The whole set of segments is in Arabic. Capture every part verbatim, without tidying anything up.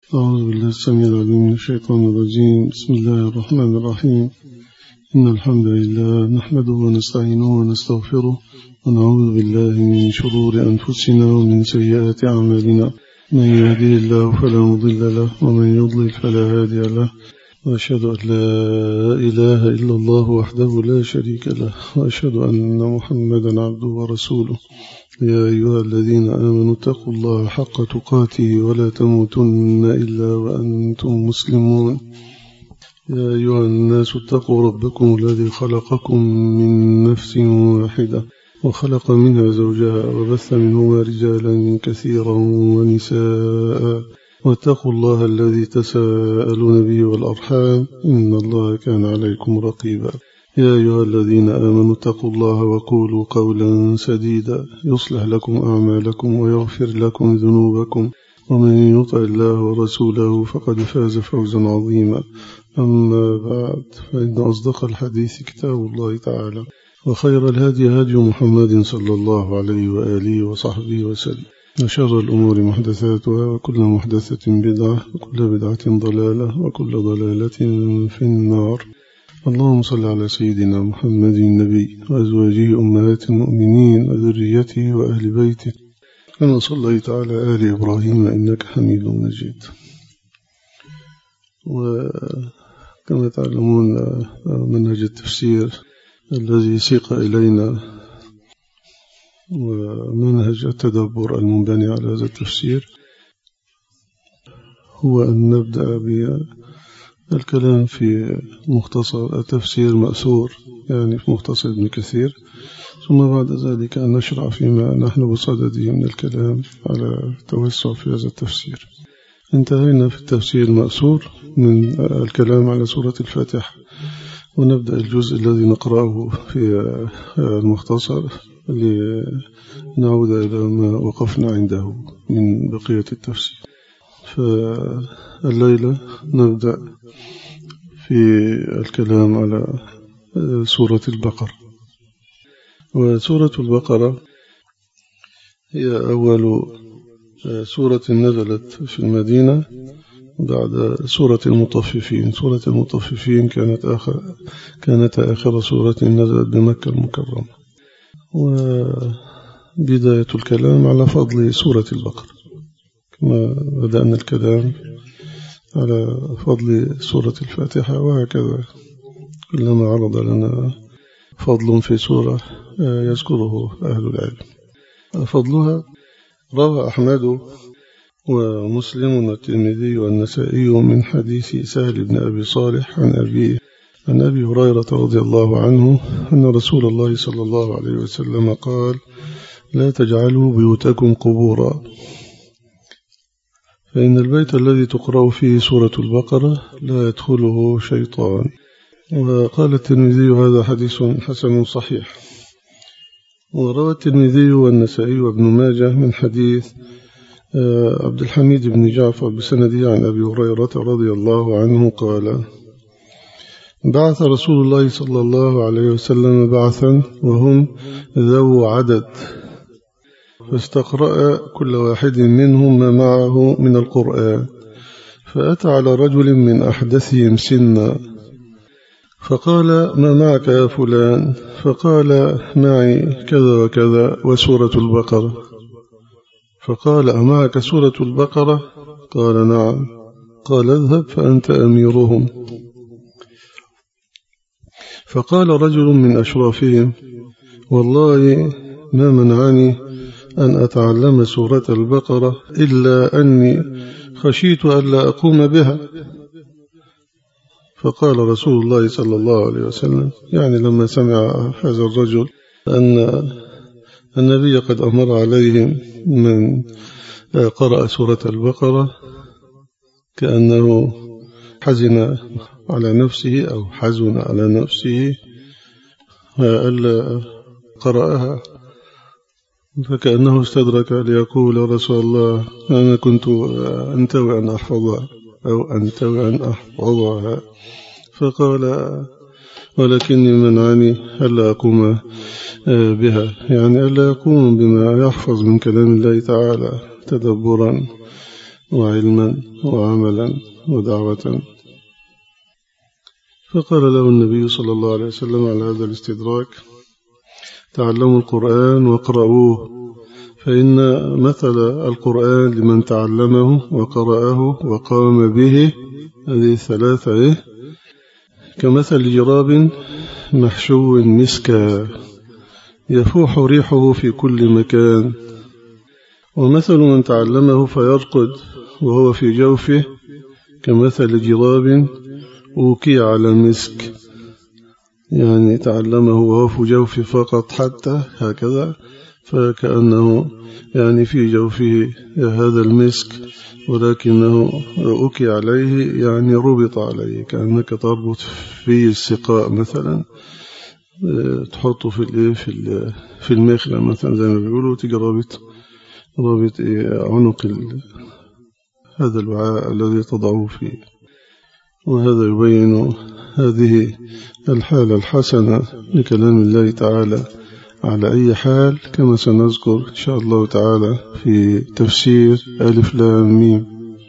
أعوذ بالله السميع العليم من الشيطان الرجيم. بسم الله الرحمن الرحيم. إن الحمد لله نحمده ونستعينه ونستغفره ونعوذ بالله من شرور أنفسنا ومن سيئات أعمالنا. من يهديه الله فلا مضل له ومن يضلل فلا هادي له، وأشهد أن لا إله إلا الله وحده لا شريك له، وأشهد أن محمدا عبده ورسوله. يا أيها الذين آمنوا اتقوا الله حق تقاته ولا تموتن إلا وأنتم مسلمون. يا أيها الناس اتقوا ربكم الذي خلقكم من نفس واحدة وخلق منها زوجها وبث منهما رجالا كثيرا ونساء، واتقوا الله الذي تساءلون به والأرحام إن الله كان عليكم رقيبا. يا أيها الذين آمنوا اتقوا الله وقولوا قولا سديدا يصلح لكم أعمالكم ويغفر لكم ذنوبكم، ومن يطع الله ورسوله فقد فاز فوزا عظيما. أما بعد، فإن أصدق الحديث كتاب الله تعالى، وخير الهدي هدي محمد صلى الله عليه وآله وصحبه وسلم، وشر الأمور محدثاتها، وكل محدثة بدعة، وكل بدعة ضلالة، وكل ضلالة في النار. اللهم صل على سيدنا محمد النبي وأزواجه أمهات المؤمنين وذريته وأهل بيته كما صليت على آل إبراهيم إنك حميد مجيد. وكما تعلمون منهج التفسير الذي سيق إلينا ومنهج التدبر المنبني على هذا التفسير هو أن نبدأ بالكلام في مختصر التفسير مأثور، يعني في مختصر ابن كثير، ثم بعد ذلك أن نشرع فيما نحن بصدده من الكلام على التوسع في هذا التفسير. انتهينا في التفسير المأثور من الكلام على سورة الفاتحة، ونبدأ الجزء الذي نقرأه في المختصر لنعود إلى ما وقفنا عنده من بقية التفسير. فالليلة نبدأ في الكلام على سورة البقرة. وسورة البقرة هي أول سورة نزلت في المدينة بعد سورة المطففين. سورة المطففين كانت آخر كانت آخر سورة نزلت بمكة المكرمة. وبداية الكلام على فضل سورة البقرة، كما بدأنا الكلام على فضل سورة الفاتحة، وهكذا كلما عرض لنا فضل في سورة يذكره أهل العلم. فضلها روى أحمد ومسلم والترمذي والنسائي من حديث سهل بن أبي صالح عن أبيه عن أبي هريرة رضي الله عنه أن رسول الله صلى الله عليه وسلم قال: لا تجعلوا بيوتكم قبورا، فإن البيت الذي تقرأ فيه سورة البقرة لا يدخله شيطان. وقال الترمذي: هذا حديث حسن صحيح. وروى الترمذي والنسائي وابن ماجه من حديث عبد الحميد بن جعفر بسنده عن أبي هريرة رضي الله عنه قال: بعث رسول الله صلى الله عليه وسلم بعثا وهم ذو عدد، فاستقرأ كل واحد منهم ما معه من القرآن، فأتى على رجل من أحدثهم سنا فقال: ما معك يا فلان؟ فقال: معي كذا وكذا وسورة البقرة. فقال: أمعك سورة البقرة؟ قال: نعم. قال: اذهب فأنت أميرهم. فقال رجل من أشرافهم: والله ما منعني أن أتعلم سورة البقرة إلا أني خشيت أن لا أقوم بها. فقال رسول الله صلى الله عليه وسلم، يعني لما سمع هذا الرجل أن النبي قد أمر عليهم من قرأ سورة البقرة، كأنه حزن على نفسه أو حزن على نفسه ألا قرأها، فكأنه استدرك ليقول: رسول الله أنا كنت أنتوي أن أحفظها أو أنتوي أن أحفظها. فقال: ولكني منعني ألا أقوم بها، يعني ألا يقوم بما يحفظ من كلام الله تعالى تدبرا وعلما وعملا ودعوة. فقال له النبي صلى الله عليه وسلم على هذا الاستدراك: تعلموا القرآن واقرأوه، فإن مثل القرآن لمن تعلمه وقرأه وقام به، هذه الثلاثة إيه؟ كمثل جراب محشو مسكا يفوح ريحه في كل مكان، ومثل من تعلمه فيرقد وهو في جوفه كمثل جراب أوكي على مسك، يعني تعلمه وهو في جوفه فقط حتى هكذا، فكأنه يعني في جوفه هذا المسك، ولكنه أوكي عليه يعني ربط عليه، كأنك تربط في السقاء مثلا، تحطه في في في المخلة مثلا زي ما بيقولوا، تيجي رابط رابط عنق هذا الوعاء الذي تضعه فيه. وهذا يبين هذه الحالة الحسنة لكلام الله تعالى على أي حال، كما سنذكر إن شاء الله تعالى في تفسير ألف لام ميم.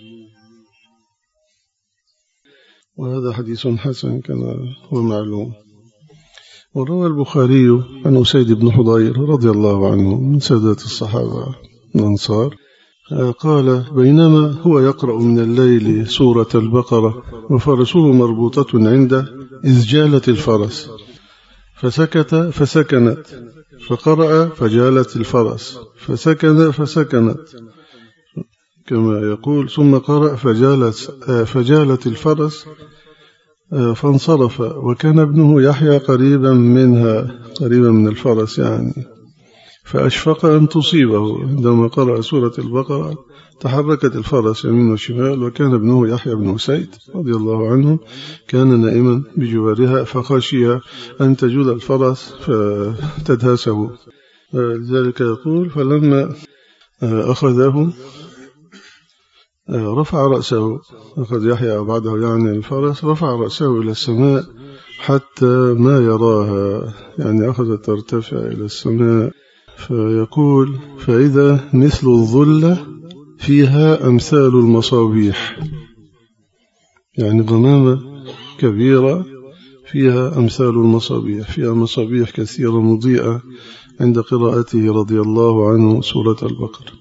وهذا حديث حسن كما هو معلوم. وروى البخاري عن أسيد بن حضير رضي الله عنه من سادات الصحابة الأنصار قال: بينما هو يقرأ من الليل سورة البقرة وفرسه مربوطة عنده إذ جالت الفرس، فسكت فسكنت، فقرأ فجالت الفرس، فسكن فسكنت كما يقول، ثم قرأ فجالت, فجالت الفرس فانصرف، وكان ابنه يحيى قريبا منها، قريبا من الفرس يعني، فأشفق أن تصيبه. عندما قرأ سورة البقرة تحركت الفرس يمين وشمال، وكان ابنه يحيى بن أسيد رضي الله عنه كان نائما بجوارها، فخشي أن تجول الفرس فتدهسه. لذلك يقول: فلما أخذه رفع رأسه، أخذ يحيى بعده يعني الفرس، رفع رأسه إلى السماء حتى ما يراها، يعني أخذت ترتفع إلى السماء، فيقول: فإذا مثل الظلة فيها أمثال المصابيح، يعني غمامة كبيرة فيها أمثال المصابيح، فيها مصابيح كثيرة مضيئة عند قراءته رضي الله عنه سورة البقرة.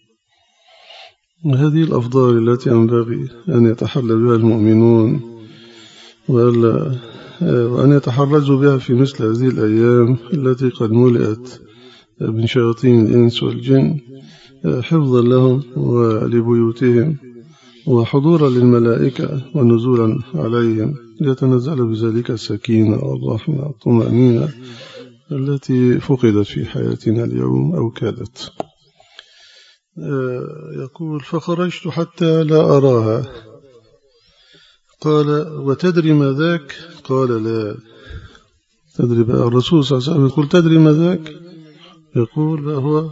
وهذه الأفضال التي ينبغي أن يتحلى بها المؤمنون، وأن يتحرزوا بها في مثل هذه الأيام التي قد ملئت من شياطين الإنس والجن، حفظا لهم ولبيوتهم، وحضورا للملائكة ونزولا عليهم، ليتنزل بذلك السكينة والرحمة والطمأنينة التي فقدت في حياتنا اليوم أو كادت. يقول: فخرجت حتى لا أراها. قال: وتدري ما ذاك؟ قال: لا. تدري بقى الرسول صلى الله عليه وسلم يقول: تدري ما ذاك؟ يقول: هو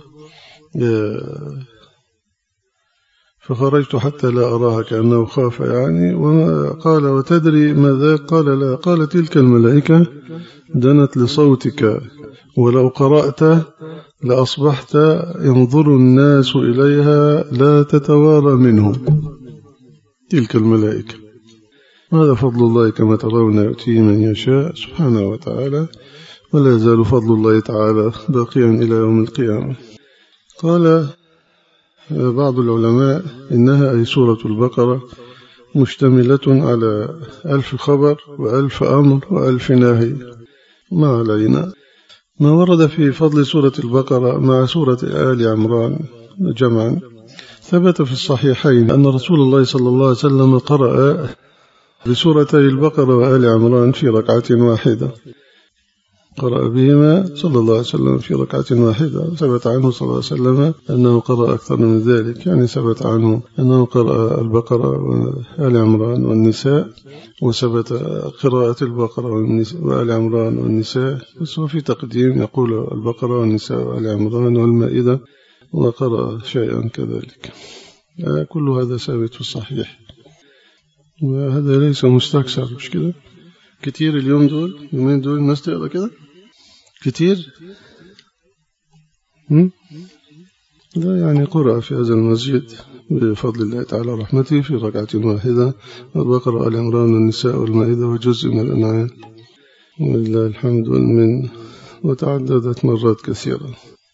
فخرجت حتى لا أراها، كأنه خاف يعني. قال: وتدري ما ذاك؟ قال: لا. قال: تلك الملائكة دنت لصوتك، ولو قرأت لأصبحت ينظر الناس إليها لا تتوارى منهم. تلك الملائكة، هذا فضل الله كما ترون يؤتيه من يشاء سبحانه وتعالى، ولا يزال فضل الله تعالى باقيا إلى يوم القيامة. قال بعض العلماء: إنها أي سورة البقرة مشتملة على ألف خبر وألف أمر وألف نهي. ما علينا. ما ورد في فضل سورة البقرة مع سورة آل عمران جمعا ثبت في الصحيحين أن رسول الله صلى الله عليه وسلم قرأ بسورتي البقرة وآل عمران في ركعة واحدة، قرأ بهما صلى الله عليه وسلم في ركعة واحدة. ثبت عنه صلى الله عليه وسلم أنه قرأ أكثر من ذلك، يعني ثبت عنه أنه قرأ البقرة وآل عمران والنساء، وثبت قراءة البقرة وآل عمران والنساء، بس هو في تقديم يقول البقرة والنساء وآل عمران والمائدة، وقرأ شيئا كذلك. كل هذا ثابت في الصحيح، وهذا ليس مستكثر، مش كده كتير اليوم دول يومين دول الناس تقرأ كده كتير. لا يعني قرأ في هذا المسجد بفضل الله تعالى ورحمته في ركعة واحدة، البقرة وآل عمران والنساء والمائدة وجزء من الأنعام، ولله الحمد والمن، وتعددت مرات كثيرة.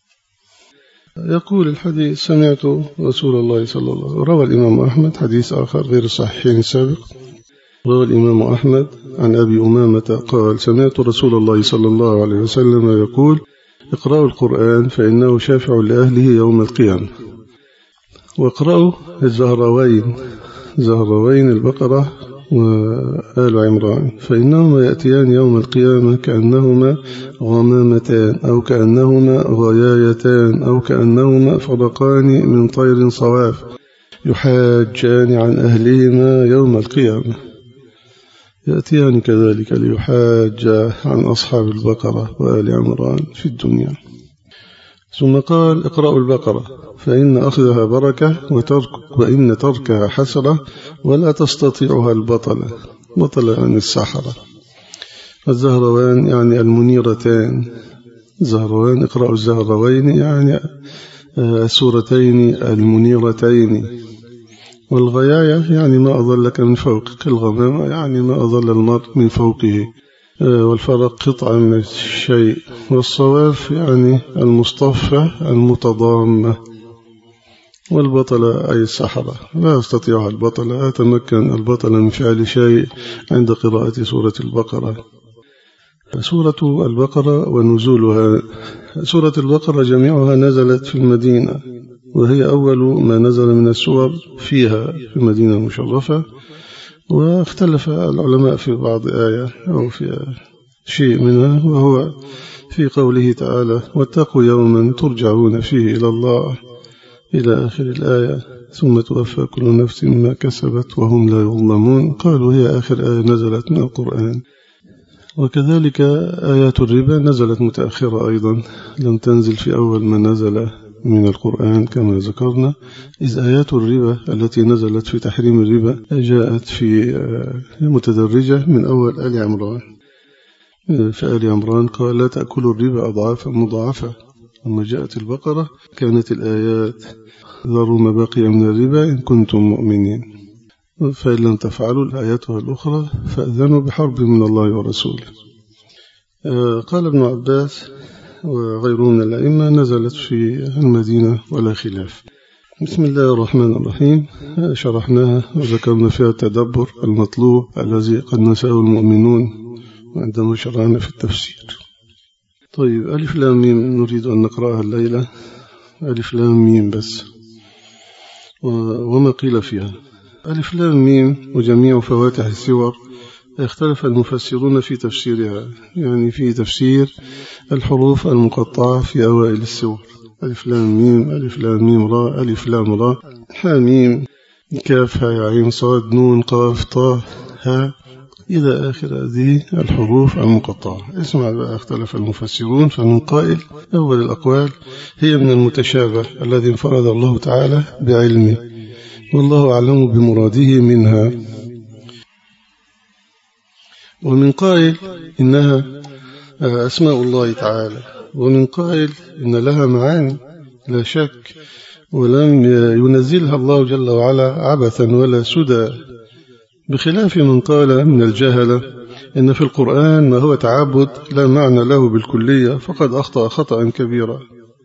يقول الحديث: سمعت رسول الله صلى الله عليه وسلم. روى الإمام أحمد حديث آخر غير الصحيحين السابق. روى الإمام أحمد عن أبي أمامة قال: سمعت رسول الله صلى الله عليه وسلم يقول: اقرأوا القرآن فإنه شافع لأهله يوم القيامة. واقرأوا الزهروين، زهروين البقرة وآل عمران، فإنهما يأتيان يوم القيامة كأنهما غمامتان أو كأنهما غيايتان أو كأنهما فرقان من طير صواف، يحاجان عن أهلهما يوم القيامة. يأتيان كذلك ليحاج عن أصحاب البقرة وآل عمران في الدنيا. ثم قال: اقرأوا البقرة فإن أخذها بركة وترك وإن تركها حسرة ولا تستطيعها البطلة. بطلة عن السحرة. الزهروان يعني المنيرتان، زهروان اقرأوا الزهروين يعني السورتين المنيرتين. والغياية يعني ما أضلك من فوقك، الغمامة يعني ما أضل المرء من فوقه، والفرق قطعة من الشيء، والصواف يعني المصطفى المتضامة، والبطلة أي السحرة. لا يستطيع البطلة، أتمكن البطلة من فعل شيء عند قراءة سورة البقرة. سورة البقرة ونزولها. سورة البقرة جميعها نزلت في المدينة، وهي أول ما نزل من السور فيها في المدينة المشرفة. واختلف العلماء في بعض آية أو في شيء منها، وهو في قوله تعالى: واتقوا يوما ترجعون فيه إلى الله إلى آخر الآية ثم توفى كل نفس ما كسبت وهم لا يظلمون. قالوا هي آخر آية نزلت من القرآن. وكذلك آيات الربا نزلت متأخرة أيضا، لم تنزل في أول ما نزل من القرآن كما ذكرنا، إذ آيات الربا التي نزلت في تحريم الربا جاءت في متدرجة من أول آل عمران. فآل عمران قال: لا تأكلوا الربا أضعافا مضاعفة. لما جاءت البقرة كانت الآيات: ذروا ما بقي من الربا إن كنتم مؤمنين، فإن لم تفعلوا الآيات الأخرى فأذنوا بحرب من الله ورسوله. قال ابن عباس وغيره من الأئمة: نزلت في المدينة ولا خلاف. بسم الله الرحمن الرحيم. شرحناها وذكرنا فيها التدبر المطلوب الذي قد نساه المؤمنون عندما شرعنا في التفسير. طيب، ألف لام ميم نريد أن نقرأها الليلة. ألف لام ميم بس، وما قيل فيها. ألف لام ميم وجميع فواتح السور اختلف المفسرون في تفسيرها، يعني في تفسير الحروف المقطعة في أوائل السور: ألف لام ميم، ألف لام ميم را، ألف لام را، حاميم، كاف ها عين صاد نون قاف طه ها إلى آخر هذه الحروف المقطعة. اسمع بقى، اختلف المفسرون، فمن قائل: أول الأقوال هي من المتشابه الذي انفرد الله تعالى بعلمه، والله أعلم بمراده منها. ومن قائل إنها أسماء الله تعالى، ومن قائل إن لها معاني لا شك، ولم ينزلها الله جل وعلا عبثا ولا سدى، بخلاف من قال من الجهلة إن في القرآن ما هو تعبد لا معنى له بالكلية، فقد أخطأ خطأ كبيرا.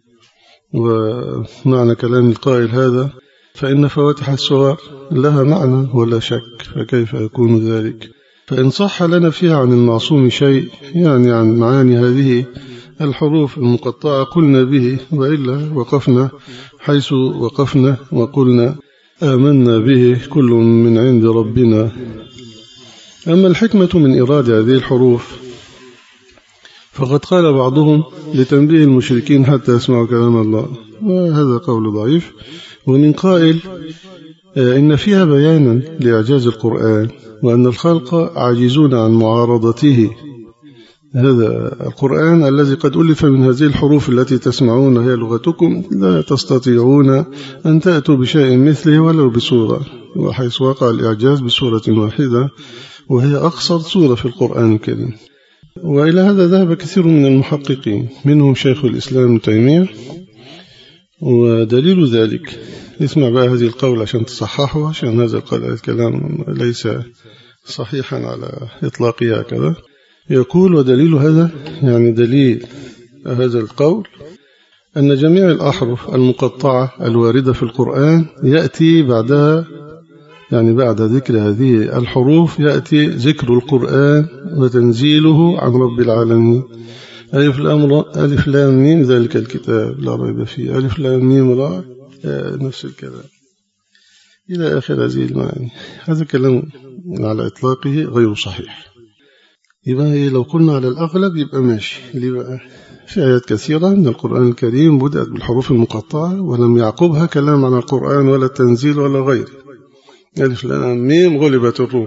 ومعنى كلام القائل هذا فإن فواتح السور لها معنى ولا شك، فكيف يكون ذلك؟ فإن صح لنا فيها عن المعصوم شيء، يعني عن معاني هذه الحروف المقطعة، قلنا به، وإلا وقفنا حيث وقفنا وقلنا آمنا به كل من عند ربنا. أما الحكمة من إراد هذه الحروف فقد قال بعضهم لتنبيه المشركين حتى يسمعوا كلام الله، وهذا قول ضعيف. ومن قائل إن فيها بيانا لإعجاز القرآن، وأن الخلق عاجزون عن معارضته. هذا القرآن الذي قد ألف من هذه الحروف التي تسمعون هي لغتكم، لا تستطيعون أن تأتوا بشيء مثله ولو بسورة، وحيث وقع الإعجاز بسورة واحدة وهي أقصر سورة في القرآن الكريم. وإلى هذا ذهب كثير من المحققين، منهم شيخ الإسلام ابن تيمية. ودليل ذلك اسمع بقى هذه القول عشان تصححه، عشان هذا الكلام ليس صحيحا على إطلاقه هكذا. يقول ودليل هذا، يعني دليل هذا القول، أن جميع الأحرف المقطعة الواردة في القرآن يأتي بعدها، يعني بعد ذكر هذه الحروف يأتي ذكر القرآن وتنزيله عن رب العالمين. ألف لام ألف لام ميم ذلك الكتاب لا ريب فيه، ألف لام ميم را نفس الكلام إلى آخر هذه المعاني. هذا كلام على إطلاقه غير صحيح. يبقى لو قلنا على الأغلب يبقى ماشي. ليه بقى؟ في آيات كثيرة من القرآن الكريم بدأت بالحروف المقطعة ولم يعقبها كلام عن القرآن ولا التنزيل ولا غيره. ألف لام ميم غلبت الروم،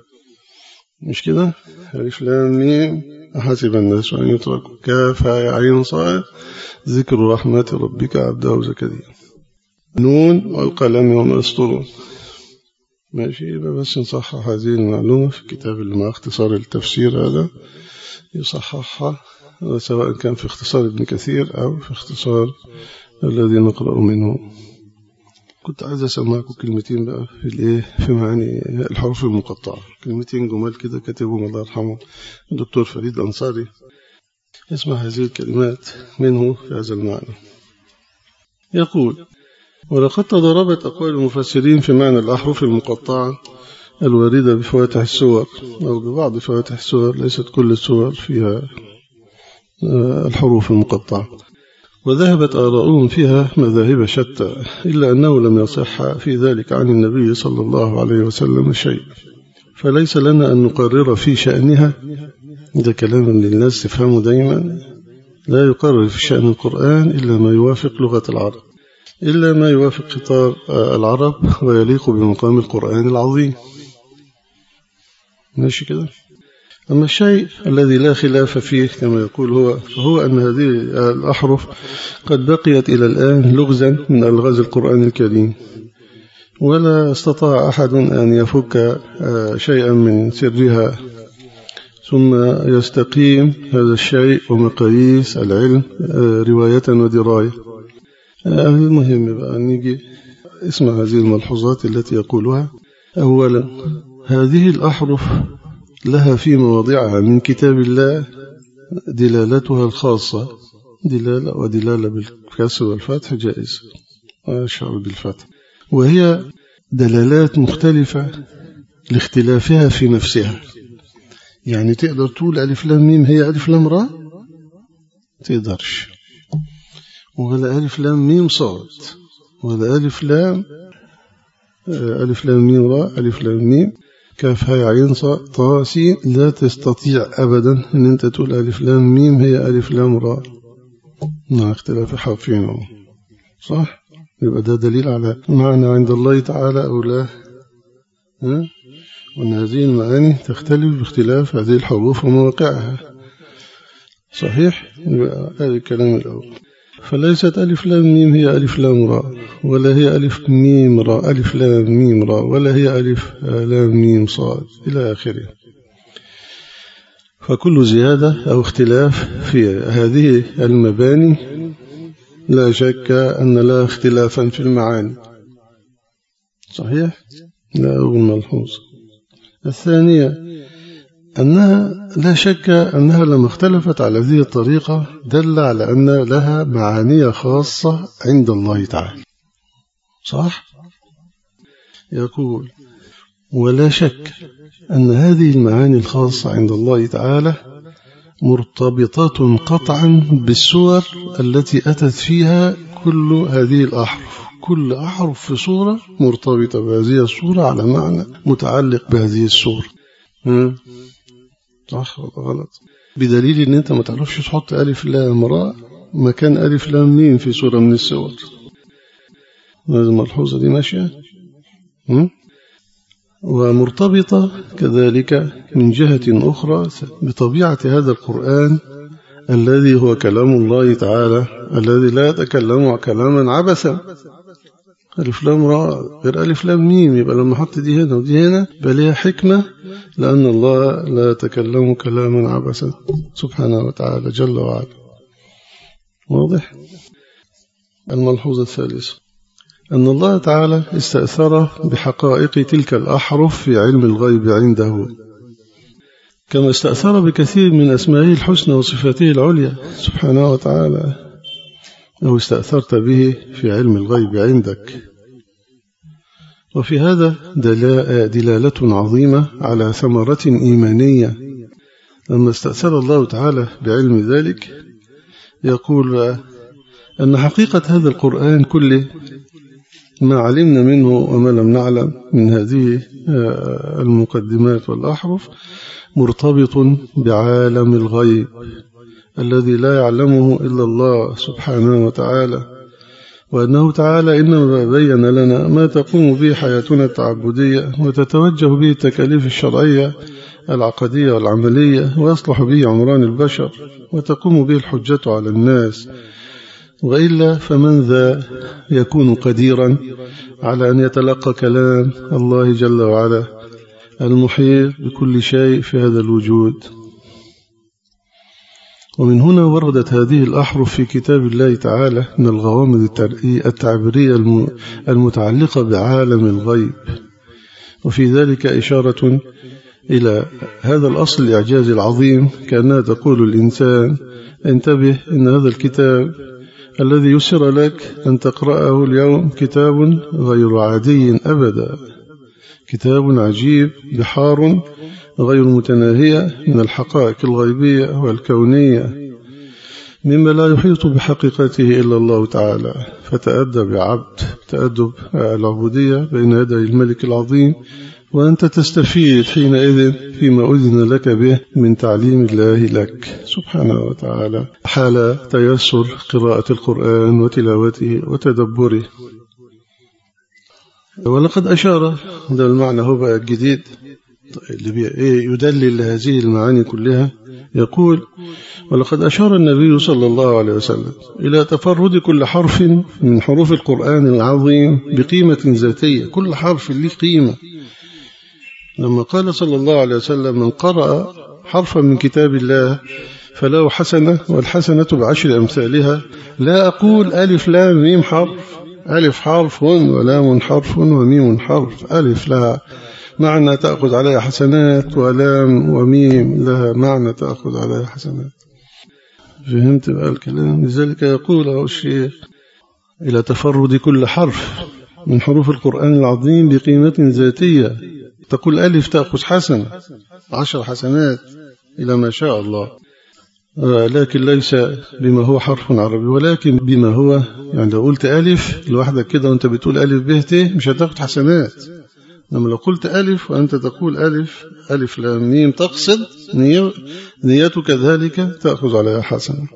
مش كده؟ ألف لام ميم أحسب الناس أن يتركوا، كاف يا عين صاد ذكر رحمة ربك عبده زكريا، نون والقلم وما يسطرون. ماشي. يبقى بس نصحح هذه المعلومة في كتاب اللي مع اختصار التفسير هذا يصححها، سواء كان في اختصار ابن كثير أو في اختصار الذي نقرأ منه. كنت عايز أسمعكم كلمتين بقى في الايه في معاني الحروف المقطعة، كلمتين جمال كده كتبهم الله يرحمه الدكتور فريد الأنصاري. اسمع هذه الكلمات منه في هذا المعنى. يقول: ولقد تضاربت أقوال المفسرين في معنى الأحرف المقطعة الواردة بفواتح السور أو ببعض فواتح السور، ليست كل السور فيها الحروف المقطعة، وذهبت آراؤهم فيها مذاهب شتى، إلا أنه لم يصح في ذلك عن النبي صلى الله عليه وسلم شيء، فليس لنا أن نقرر في شأنها. ده كلام للناس تفهمه دايما، لا يقرر في شأن القرآن إلا ما يوافق لغة العرب، إلا ما يوافق خطاب العرب ويليق بمقام القرآن العظيم. ماشي كده؟ أما الشيء الذي لا خلاف فيه كما يقول هو، فهو أن هذه الأحرف قد بقيت إلى الآن لغزا من ألغاز القرآن الكريم، ولا استطاع أحد أن يفك شيئا من سرها، ثم يستقيم هذا الشيء ومقاييس العلم رواية ودراية. المهم بقى نيجي اسمع هذه الملحوظات التي يقولها. أولا، هذه الأحرف لها في مواضعها من كتاب الله دلالتها الخاصة، دلالة ودلالة بالكسر والفتح جائز، أشعر بالفتح، وهي دلالات مختلفة لاختلافها في نفسها. يعني تقدر تقول ألف لام ميم هي ألف لام را؟ تقدرش. ولا ألف لام ميم صاد، ولا ألف لام ألف لام ميم را، ألف لام ميم كاف هاء عين صاد طاء سين. لا تستطيع أبدا أن أنت تقول ألف لام ميم هي ألف لام را مع اختلاف حرفين، صح؟ يبقى ده دليل على معنى عند الله تعالى أو لا، ها؟ وأن هذه المعاني تختلف باختلاف هذه الحروف ومواقعها. صحيح؟ يبقى هذا الكلام الأول. فليست ألف لام ميم هي ألف لام را، ولا هي ألف ميم را ألف لام ميم را، ولا هي ألف لام ميم صاد إلى آخره. فكل زيادة أو اختلاف في هذه المباني لا شك أن لا اختلافا في المعاني. صحيح؟ لا أول ملحوظ. الثانية أنها لا شك أنها لما اختلفت على هذه الطريقة دل على أن لها معاني خاصة عند الله تعالى. صح؟ يقول: ولا شك أن هذه المعاني الخاصة عند الله تعالى مرتبطة قطعا بالسور التي أتت فيها كل هذه الأحرف. كل أحرف في سورة مرتبطة بهذه السورة على معنى متعلق بهذه السورة. صح ولا غلط؟ بدليل ان انت ما تعرفش تحط ألف لام را مكان ألف لام ميم في سورة من السور. هذه الملحوظة دي ماشية. ومرتبطة كذلك من جهة أخرى بطبيعة هذا القرآن الذي هو كلام الله تعالى، الذي لا يتكلم كلاما عبثا. ألف لام را غير ألف لام ميم، يبقى لما حط دي هنا ودي هنا بليها حكمة، لأن الله لا يتكلم كلاما عبثا سبحانه وتعالى جل وعلا. واضح؟ الملحوظة الثالثة: أن الله تعالى استأثر بحقائق تلك الأحرف في علم الغيب عنده، كما استأثر بكثير من أسمائه الحسنى وصفاته العليا سبحانه وتعالى، أو استأثرت به في علم الغيب عندك. وفي هذا دلالة عظيمة على ثمرة إيمانية. لما استأثر الله تعالى بعلم ذلك يقول أن حقيقة هذا القرآن كله ما علمنا منه وما لم نعلم من هذه المقدمات والأحرف مرتبط بعالم الغيب الذي لا يعلمه إلا الله سبحانه وتعالى، وأنه تعالى إنما بين لنا ما تقوم به حياتنا التعبدية وتتوجه به التكاليف الشرعية العقدية والعملية، ويصلح به عمران البشر وتقوم به الحجة على الناس، وإلا فمن ذا يكون قديرا على أن يتلقى كلام الله جل وعلا المحيط بكل شيء في هذا الوجود. ومن هنا وردت هذه الأحرف في كتاب الله تعالى من الغوامض التعبيرية المتعلقة بعالم الغيب، وفي ذلك إشارة إلى هذا الأصل الإعجاز العظيم، كأنها تقول الإنسان انتبه إن هذا الكتاب الذي يسر لك أن تقرأه اليوم كتاب غير عادي أبدا، كتاب عجيب بحار غير متناهية من الحقائق الغيبية والكونية مما لا يحيط بحقيقته إلا الله تعالى. فتأدب يا عبد تأدب العبودية بين يدي الملك العظيم، وأنت تستفيد حينئذ فيما أذن لك به من تعليم الله لك سبحانه وتعالى حال تيسر قراءة القرآن وتلاوته وتدبره. ولقد أشار، هذا المعنى هو بقى الجديد اللي يدلل هذه المعاني كلها، يقول ولقد أشار النبي صلى الله عليه وسلم إلى تفرد كل حرف من حروف القرآن العظيم بقيمة ذاتية، كل حرف له قيمة. لما قال صلى الله عليه وسلم من قرأ حرفا من كتاب الله فله حسنة والحسنة بعشر أمثالها، لا أقول ألف لام ميم حرف، ألف حرف ولام حرف وميم حرف، ألف لها معنى تأخذ عليها حسنات، ولام وميم لها معنى تأخذ عليها حسنات. فهمت بقى الكلام؟ لذلك يقول الشيخ إلى تفرد كل حرف من حروف القرآن العظيم بقيمة ذاتية، تقول ألف تأخذ حسنة عشر حسنات إلى ما شاء الله، لكن ليس بما هو حرف عربي، ولكن بما هو، يعني لو قلت ألف لوحدك كده وانت بتقول ألف به ت مش هتاخد حسنات، لما لو قلت ألف وأنت تقول ألف ألف لام ميم تقصد نيتك ذلك تأخذ عليها حسنة.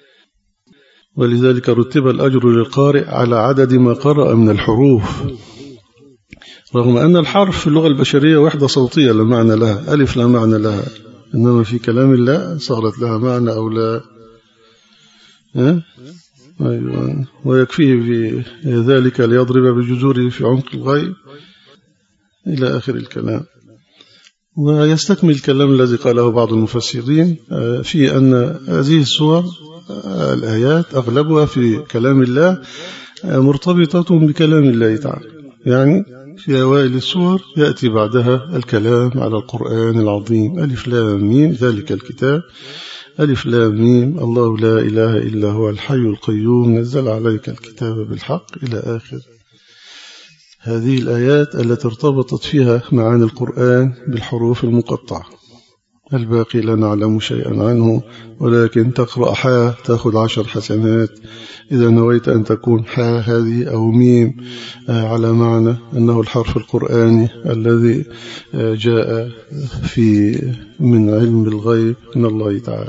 ولذلك رتب الأجر للقارئ على عدد ما قرأ من الحروف، رغم أن الحرف في اللغة البشرية وحدة صوتية لا معنى لها، ألف لا معنى لها، إنما في كلام الله صارت لها معنى أو لا. ها؟ أيوة. ويكفيه في ذلك ليضرب بجذوره في عمق الغيب إلى آخر الكلام. ويستكمل الكلام الذي قاله بعض المفسرين في أن هذه السور الآيات أغلبها في كلام الله مرتبطة بكلام الله تعالى، يعني في أوائل السور يأتي بعدها الكلام على القرآن العظيم، ألف لام ميم ذلك الكتاب، ألف لام ميم الله لا إله إلا هو الحي القيوم نزل عليك الكتاب بالحق إلى آخر هذه الآيات التي ارتبطت فيها معاني القرآن بالحروف المقطعة. الباقي لا نعلم شيئا عنه، ولكن تقرأ حاء تأخذ عشر حسنات إذا نويت أن تكون حاء هذه أو ميم على معنى أنه الحرف القرآني الذي جاء في من علم الغيب من الله تعالى.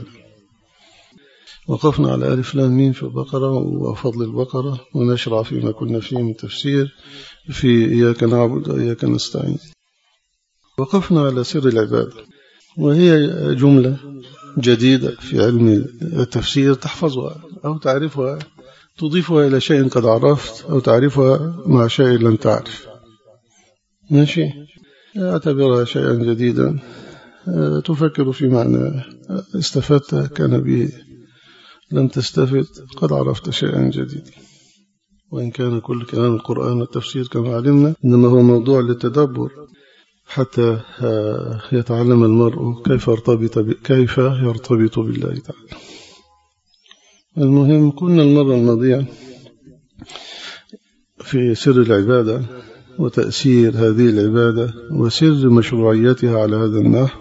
وقفنا على ألف لام ميم في البقرة وفضل البقرة، ونشرع فيما كنا فيه من تفسير في إياك نعبد وإياك نستعين. وقفنا على سر العبادة، وهي جملة جديدة في علم التفسير تحفظها أو تعرفها، تضيفها إلى شيء قد عرفت أو تعرفها مع شيء لم تعرف. ماشي، اعتبرها شيئا جديدا تفكر في معنى استفدت كان به، لم تستفد قد عرفت شيئا جديدا. وإن كان كل كلام القرآن والتفسير كما علمنا إنما هو موضوع للتدبر حتى يتعلم المرء كيف يرتبط كيف يرتبط بالله تعالى. المهم كنا المرة الماضية في سر العبادة وتأثير هذه العبادة وسر مشروعيتها على هذا النحو.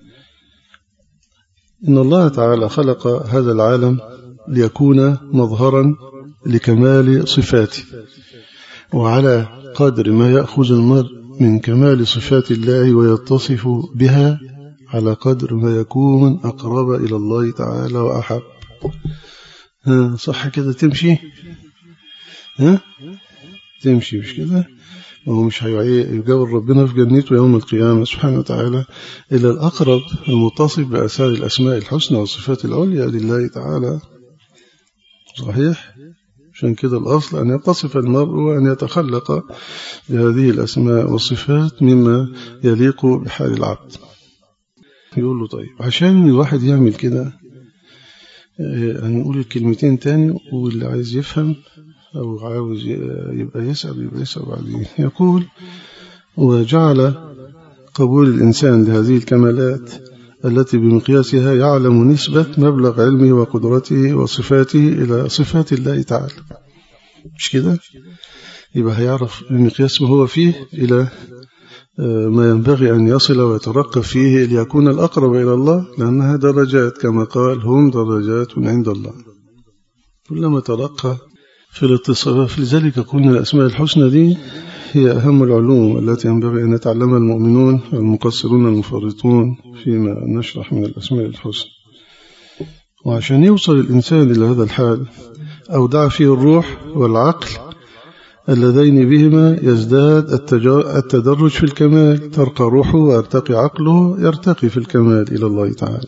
إن الله تعالى خلق هذا العالم ليكون مظهرا لكمال صفاته، وعلى قدر ما يأخذ المرء من كمال صفات الله ويتصف بها على قدر ما يكون أقرب إلى الله تعالى وأحب. ها صح كده تمشي؟ ها تمشي مش كده؟ وهو مش هيجاور ربنا في جنته يوم القيامة سبحانه وتعالى إلى الأقرب المتصف بأثار الأسماء الحسنى والصفات العليا لله تعالى. صحيح؟ عشان كده الأصل أن يتصف المرء وأن يتخلق بهذه الأسماء والصفات مما يليق بحال العبد. يقول له طيب عشان الواحد يعمل كده هنقول الكلمتين تاني، واللي عايز يفهم أو عاوز يبقى يسأل يبقى يسأل بعدين. يقول وجعل قبول الإنسان لهذه الكمالات التي بمقياسها يعلم نسبة مبلغ علمه وقدرته وصفاته إلى صفات الله تعالى. مش كده؟ يبقى هيعرف بمقياس ما هو فيه إلى ما ينبغي أن يصل ويترقى فيه ليكون الأقرب إلى الله، لأنها درجات كما قال هم درجات عند الله. كلما ترقى في الاتصاف. لذلك قلنا الأسماء الحسنى دي هي أهم العلوم التي ينبغي أن يتعلمها المؤمنون المقصرون المفرطون فيما نشرح من الأسماء الحسنى. وعشان يوصل الإنسان إلى هذا الحال أودع فيه الروح والعقل اللذين بهما يزداد التدرج في الكمال، ترقى روحه ويرتقي عقله يرتقي في الكمال إلى الله تعالى.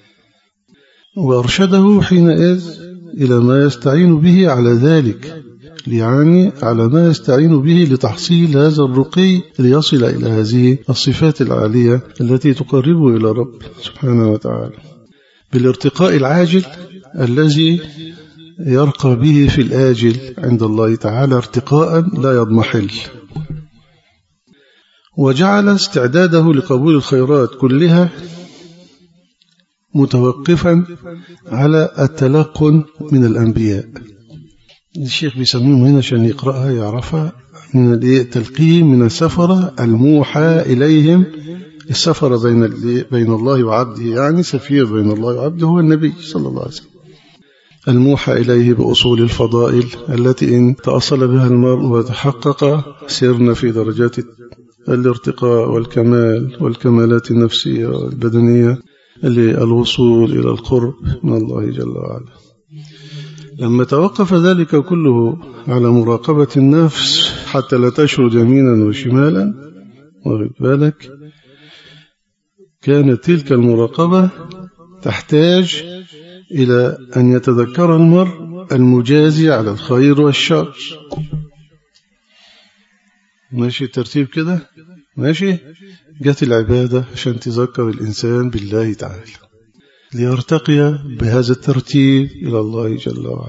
وأرشده حينئذ إلى ما يستعين به على ذلك، يعني على ما يستعين به لتحصيل هذا الرقي ليصل إلى هذه الصفات العالية التي تقربه إلى رب سبحانه وتعالى بالارتقاء العاجل الذي يرقى به في الآجل عند الله تعالى ارتقاء لا يضمحل. وجعل استعداده لقبول الخيرات كلها متوقفا على التلقن من الأنبياء. الشيخ بيسميهم هنا عشان يقرأها يعرفها من التلقين من السفرة الموحى إليهم. السفرة بين بين الله وعبده، يعني سفير بين الله وعبده هو النبي صلى الله عليه وسلم، الموحى إليه بأصول الفضائل التي إن تأصل بها المرء وتحقق سيرنا في درجات الارتقاء والكمال والكمالات النفسية والبدنية للوصول إلى القرب من الله جل وعلا. لما توقف ذلك كله على مراقبة النفس حتى لا تشرد يمينا وشمالا واخد بالك، كانت تلك المراقبة تحتاج إلى أن يتذكر المرء المجازي على الخير والشر. ماشي الترتيب كده؟ ماشي. جت العبادة عشان تذكر الإنسان بالله تعالى ليرتقي بهذا الترتيب إلى الله جل وعلا.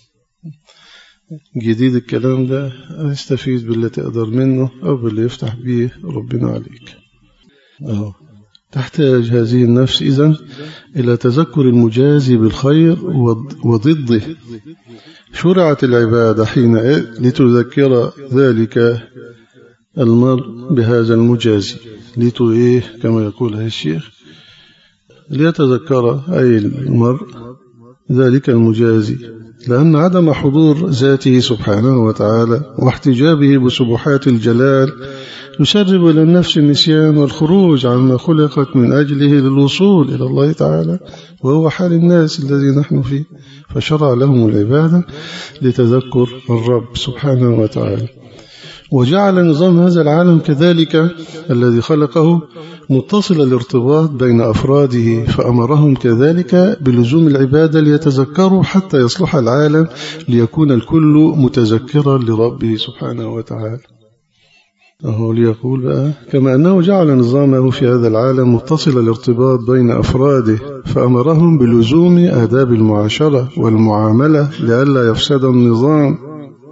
جديد الكلام ده استفيد باللي تقدر منه أو باللي يفتح به ربنا عليك. أهو تحتاج هذه النفس إذن إلى تذكر المجازي بالخير وضده. شرعت العبادة حين لتذكر ذلك المرء بهذا المجازي لتو إيه كما يقول الشيخ ليتذكر أي المرء ذلك المجازي، لأن عدم حضور ذاته سبحانه وتعالى واحتجابه بسبحات الجلال يسرب إلى النفس النسيان والخروج عما خلقت من أجله للوصول إلى الله تعالى، وهو حال الناس الذي نحن فيه. فشرع لهم العبادة لتذكر الرب سبحانه وتعالى. وجعل نظام هذا العالم كذلك الذي خلقه متصل الارتباط بين أفراده، فأمرهم كذلك بلزوم العبادة ليتذكروا حتى يصلح العالم ليكون الكل متذكرا لربه سبحانه وتعالى. أهو ليقول بقى كما أنه جعل نظامه في هذا العالم متصل الارتباط بين أفراده، فأمرهم بلزوم آداب المعاشرة والمعاملة لئلا يفسد النظام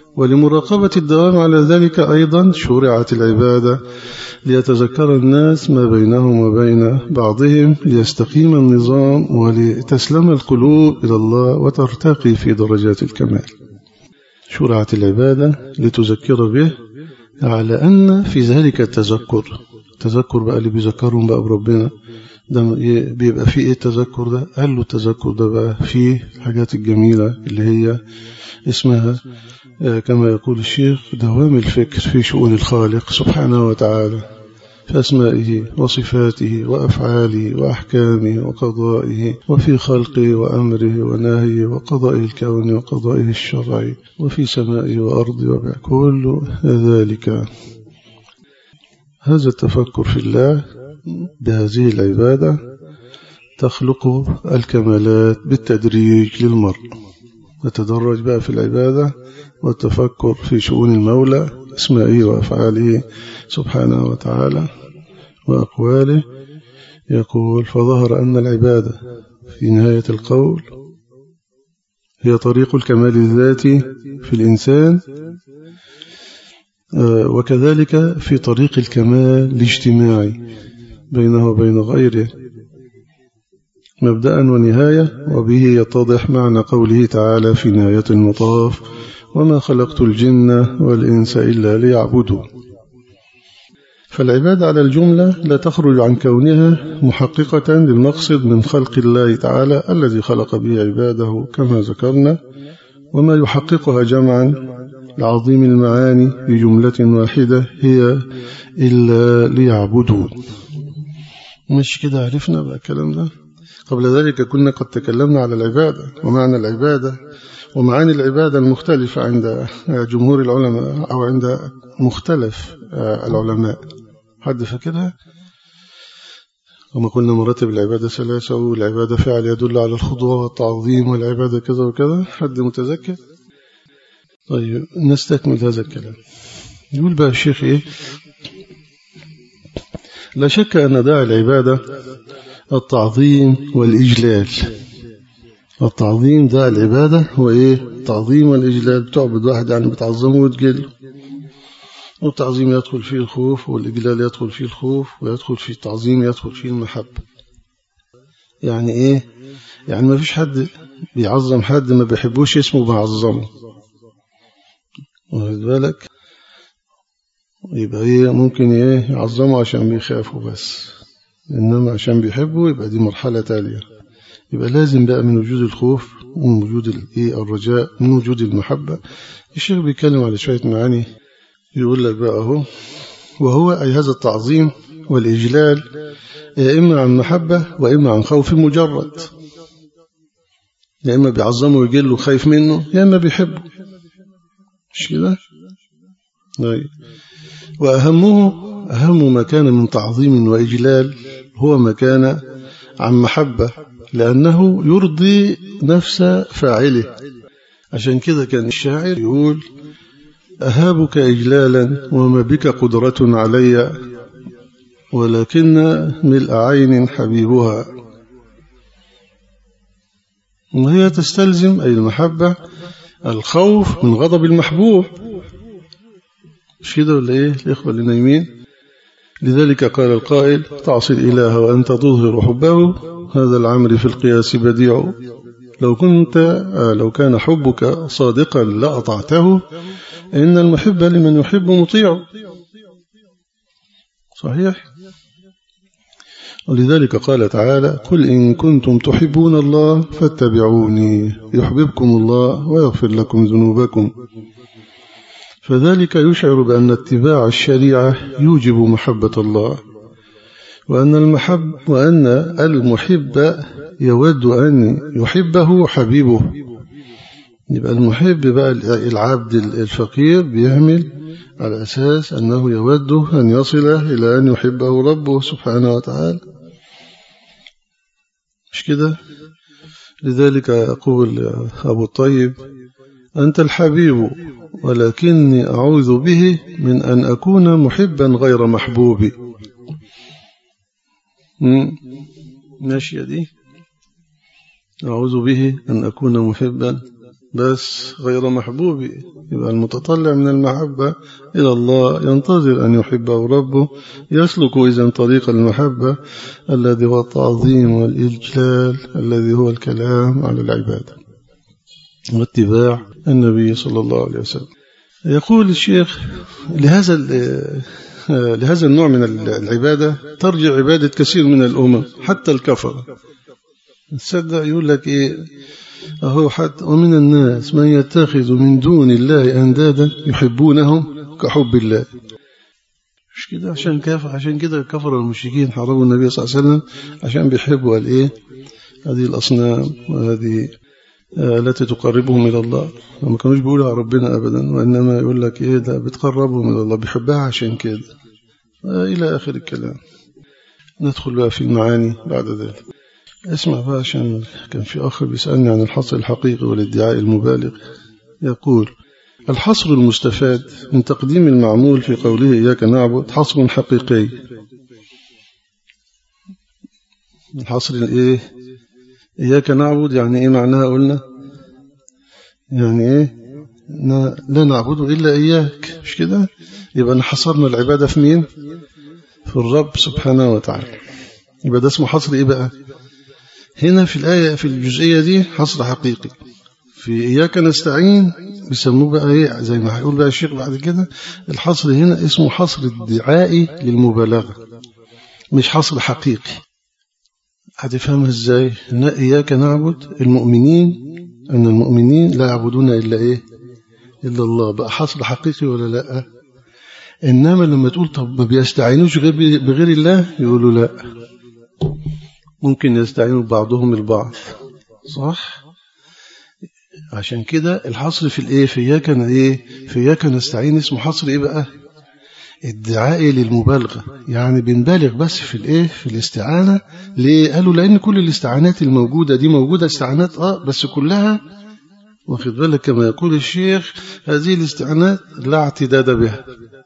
ولمراقبة الدوام على ذلك أيضا شرعت العبادة ليتذكر الناس ما بينهم وبين بعضهم ليستقيم النظام ولتسلم القلوب إلى الله وترتقي في درجات الكمال. شرعت العبادة لتذكر به على أن في ذلك التذكر التذكر بقى اللي بيذكرهم بقى بربنا ده بيبقى فيه ايه التذكر ده؟ قال له التذكر ده بقى فيه الحاجات الجميلة اللي هي اسمها كما يقول الشيخ دوام الفكر في شؤون الخالق سبحانه وتعالى، في أسمائه وصفاته وأفعاله وأحكامه وقضائه، وفي خلقه وأمره ونهيه وقضائه الكون وقضائه الشرعي، وفي سمائه وأرضه وكل ذلك. هذا التفكر في الله بهذه العبادة تخلق الكمالات بالتدريج للمرء، يتدرج بقى في العبادة والتفكر في شؤون المولى اسمائه وأفعاله سبحانه وتعالى وأقواله. يقول فظهر أن العبادة في نهاية القول هي طريق الكمال الذاتي في الإنسان، وكذلك في طريق الكمال الاجتماعي بينه وبين غيره مبدأ ونهاية. وبه يتضح معنى قوله تعالى في نهاية المطاف وما خلقت الجن والإنس إلا ليعبدوا. فالعبادة على الجملة لا تخرج عن كونها محققة للمقصد من خلق الله تعالى الذي خلق به عباده كما ذكرنا، وما يحققها جمعا لعظيم المعاني بجملة واحدة هي إلا ليعبدون. مش كده عرفنا بقى الكلام ده؟ قبل ذلك كنا قد تكلمنا على العبادة ومعنى العبادة ومعاني العبادة المختلفة عند جمهور العلماء أو عند مختلف العلماء. حد فاكرها؟ وما قلنا مراتب العبادة ثلاثة، والعبادة فعل يدل على الخضوع والتعظيم، والعبادة كذا وكذا. حد متذكر؟ طيب نستكمل هذا الكلام. يقول بقى الشيخ إيه؟ لا شك أن داعي العبادة التعظيم والإجلال. التعظيم داعي العبادة هو إيه؟ التعظيم والإجلال. بتعبد واحد يعني بتعظمه وتجله، والتعظيم يدخل فيه الخوف، والإجلال يدخل فيه الخوف، ويدخل فيه التعظيم يدخل فيه المحبة. يعني إيه؟ يعني ما فيش حد بيعظم حد ما بيحبوش اسمه بعظمه، واخد بالك؟ يبقى إيه؟ ممكن إيه يعظمه عشان بيخافوا بس، إنما عشان بيحبوا يبقى دي مرحلة تالية. يبقى لازم بقى من وجود الخوف ومن وجود الإيه الرجاء من وجود المحبة. الشيخ بيتكلم على شوية معاني، يقول لك بقى أهو، وهو أي هذا التعظيم والإجلال إما عن محبة وإما عن خوف مجرد. يا إما بيعظمه ويجله خايف منه، يا إما بيحبه، مش كده؟ وأهمه أهم ما كان من تعظيم وإجلال هو ما كان عن محبة، لأنه يرضي نفس فاعله. عشان كده كان الشاعر يقول أهابك إجلالا وما بك قدرة علي، ولكن ملء عين حبيبها. وهي تستلزم أي المحبة الخوف من غضب المحبوب، مش كده ولا إيه الإخوة اللي نايمين؟ لذلك قال القائل تعصي الإله وأنت تظهر حبه، هذا العمر في القياس بديع. لو كنت لو كان حبك صادقا لأطعته، إن المحب لمن يحب مطيع. صحيح. ولذلك قال تعالى قل إن كنتم تحبون الله فاتبعوني يحببكم الله ويغفر لكم ذنوبكم. فذلك يشعر بأن اتباع الشريعة يوجب محبة الله، وأن المحب وأن المحب يود أن يحبه حبيبه. يبقى المحب بقى العبد الفقير بيعمل على أساس أنه يود أن يصل إلى أن يحبه ربه سبحانه وتعالى، مش كده؟ لذلك أقول أبو الطيب أنت الحبيب ولكني أعوذ به من أن أكون محبا غير محبوب. ماشية دي، أعوذ به أن أكون محبا بس غير محبوب. يبقى المتطلع من المحبة إلى الله ينتظر أن يحبه ربه، يسلك إذن طريق المحبة الذي هو التعظيم والإجلال، الذي هو الكلام على العبادة واتباع النبي صلى الله عليه وسلم. يقول الشيخ لهذا لهذا النوع من العبادة ترجع عبادة كثير من الأمم حتى الكفر. تصدق يقول لك إيه أهو حتى ومن الناس من يتخذ من دون الله أندادا يحبونهم كحب الله. مش كده عشان كافر، عشان كده كفر المشركين حاربوا النبي صلى الله عليه وسلم عشان بيحبوا الإيه هذه الأصنام وهذه التي تقربهم إلى الله. ما كانوش بيقولوا على ربنا أبدا، وإنما يقول لك إيه ده بتقربهم إلى الله، بيحبها عشان كده إلى آخر الكلام. ندخل بقى في المعاني بعد ذلك. اسمع بقى عشان كان في آخر بيسألني عن الحصر الحقيقي والادعاء المبالغ. يقول الحصر المستفاد من تقديم المعمول في قوله إياك نعبد حصر حقيقي. الحصر الإيه إياك نعبد يعني إيه معناها؟ قلنا يعني إيه لا نعبد إلا إياك، مش كده؟ يبقى نحصرنا العبادة في مين؟ في الرب سبحانه وتعالى. يبقى ده اسمه حصر إيه بقى؟ هنا في الآية في الجزئية دي حصر حقيقي. في إياك نستعين بيسموه بقى إيه زي ما هيقول بقى الشيخ بعد كده، الحصر هنا اسمه حصر ادعائي للمبالغة، مش حصر حقيقي. هتفهمها إزاي؟ إن إياك نعبد المؤمنين، أن المؤمنين لا يعبدون إلا إيه إلا الله، بقى حصر حقيقي ولا لا؟ إنما لما تقول طب ما بيستعينوش غير بغير الله يقولوا لا، ممكن يستعينوا بعضهم البعض، صح؟ عشان كده الحصر في الايه في اياك ايه في اياك نستعين اسمه حصر ايه بقى؟ ادعائي للمبالغه، يعني بنبالغ بس في الايه في الاستعانه. ليه؟ قالوا لان كل الاستعانات الموجوده دي موجوده استعانات اه بس كلها واخد بالك كما يقول الشيخ هذه الاستعانات لا اعتداد بها.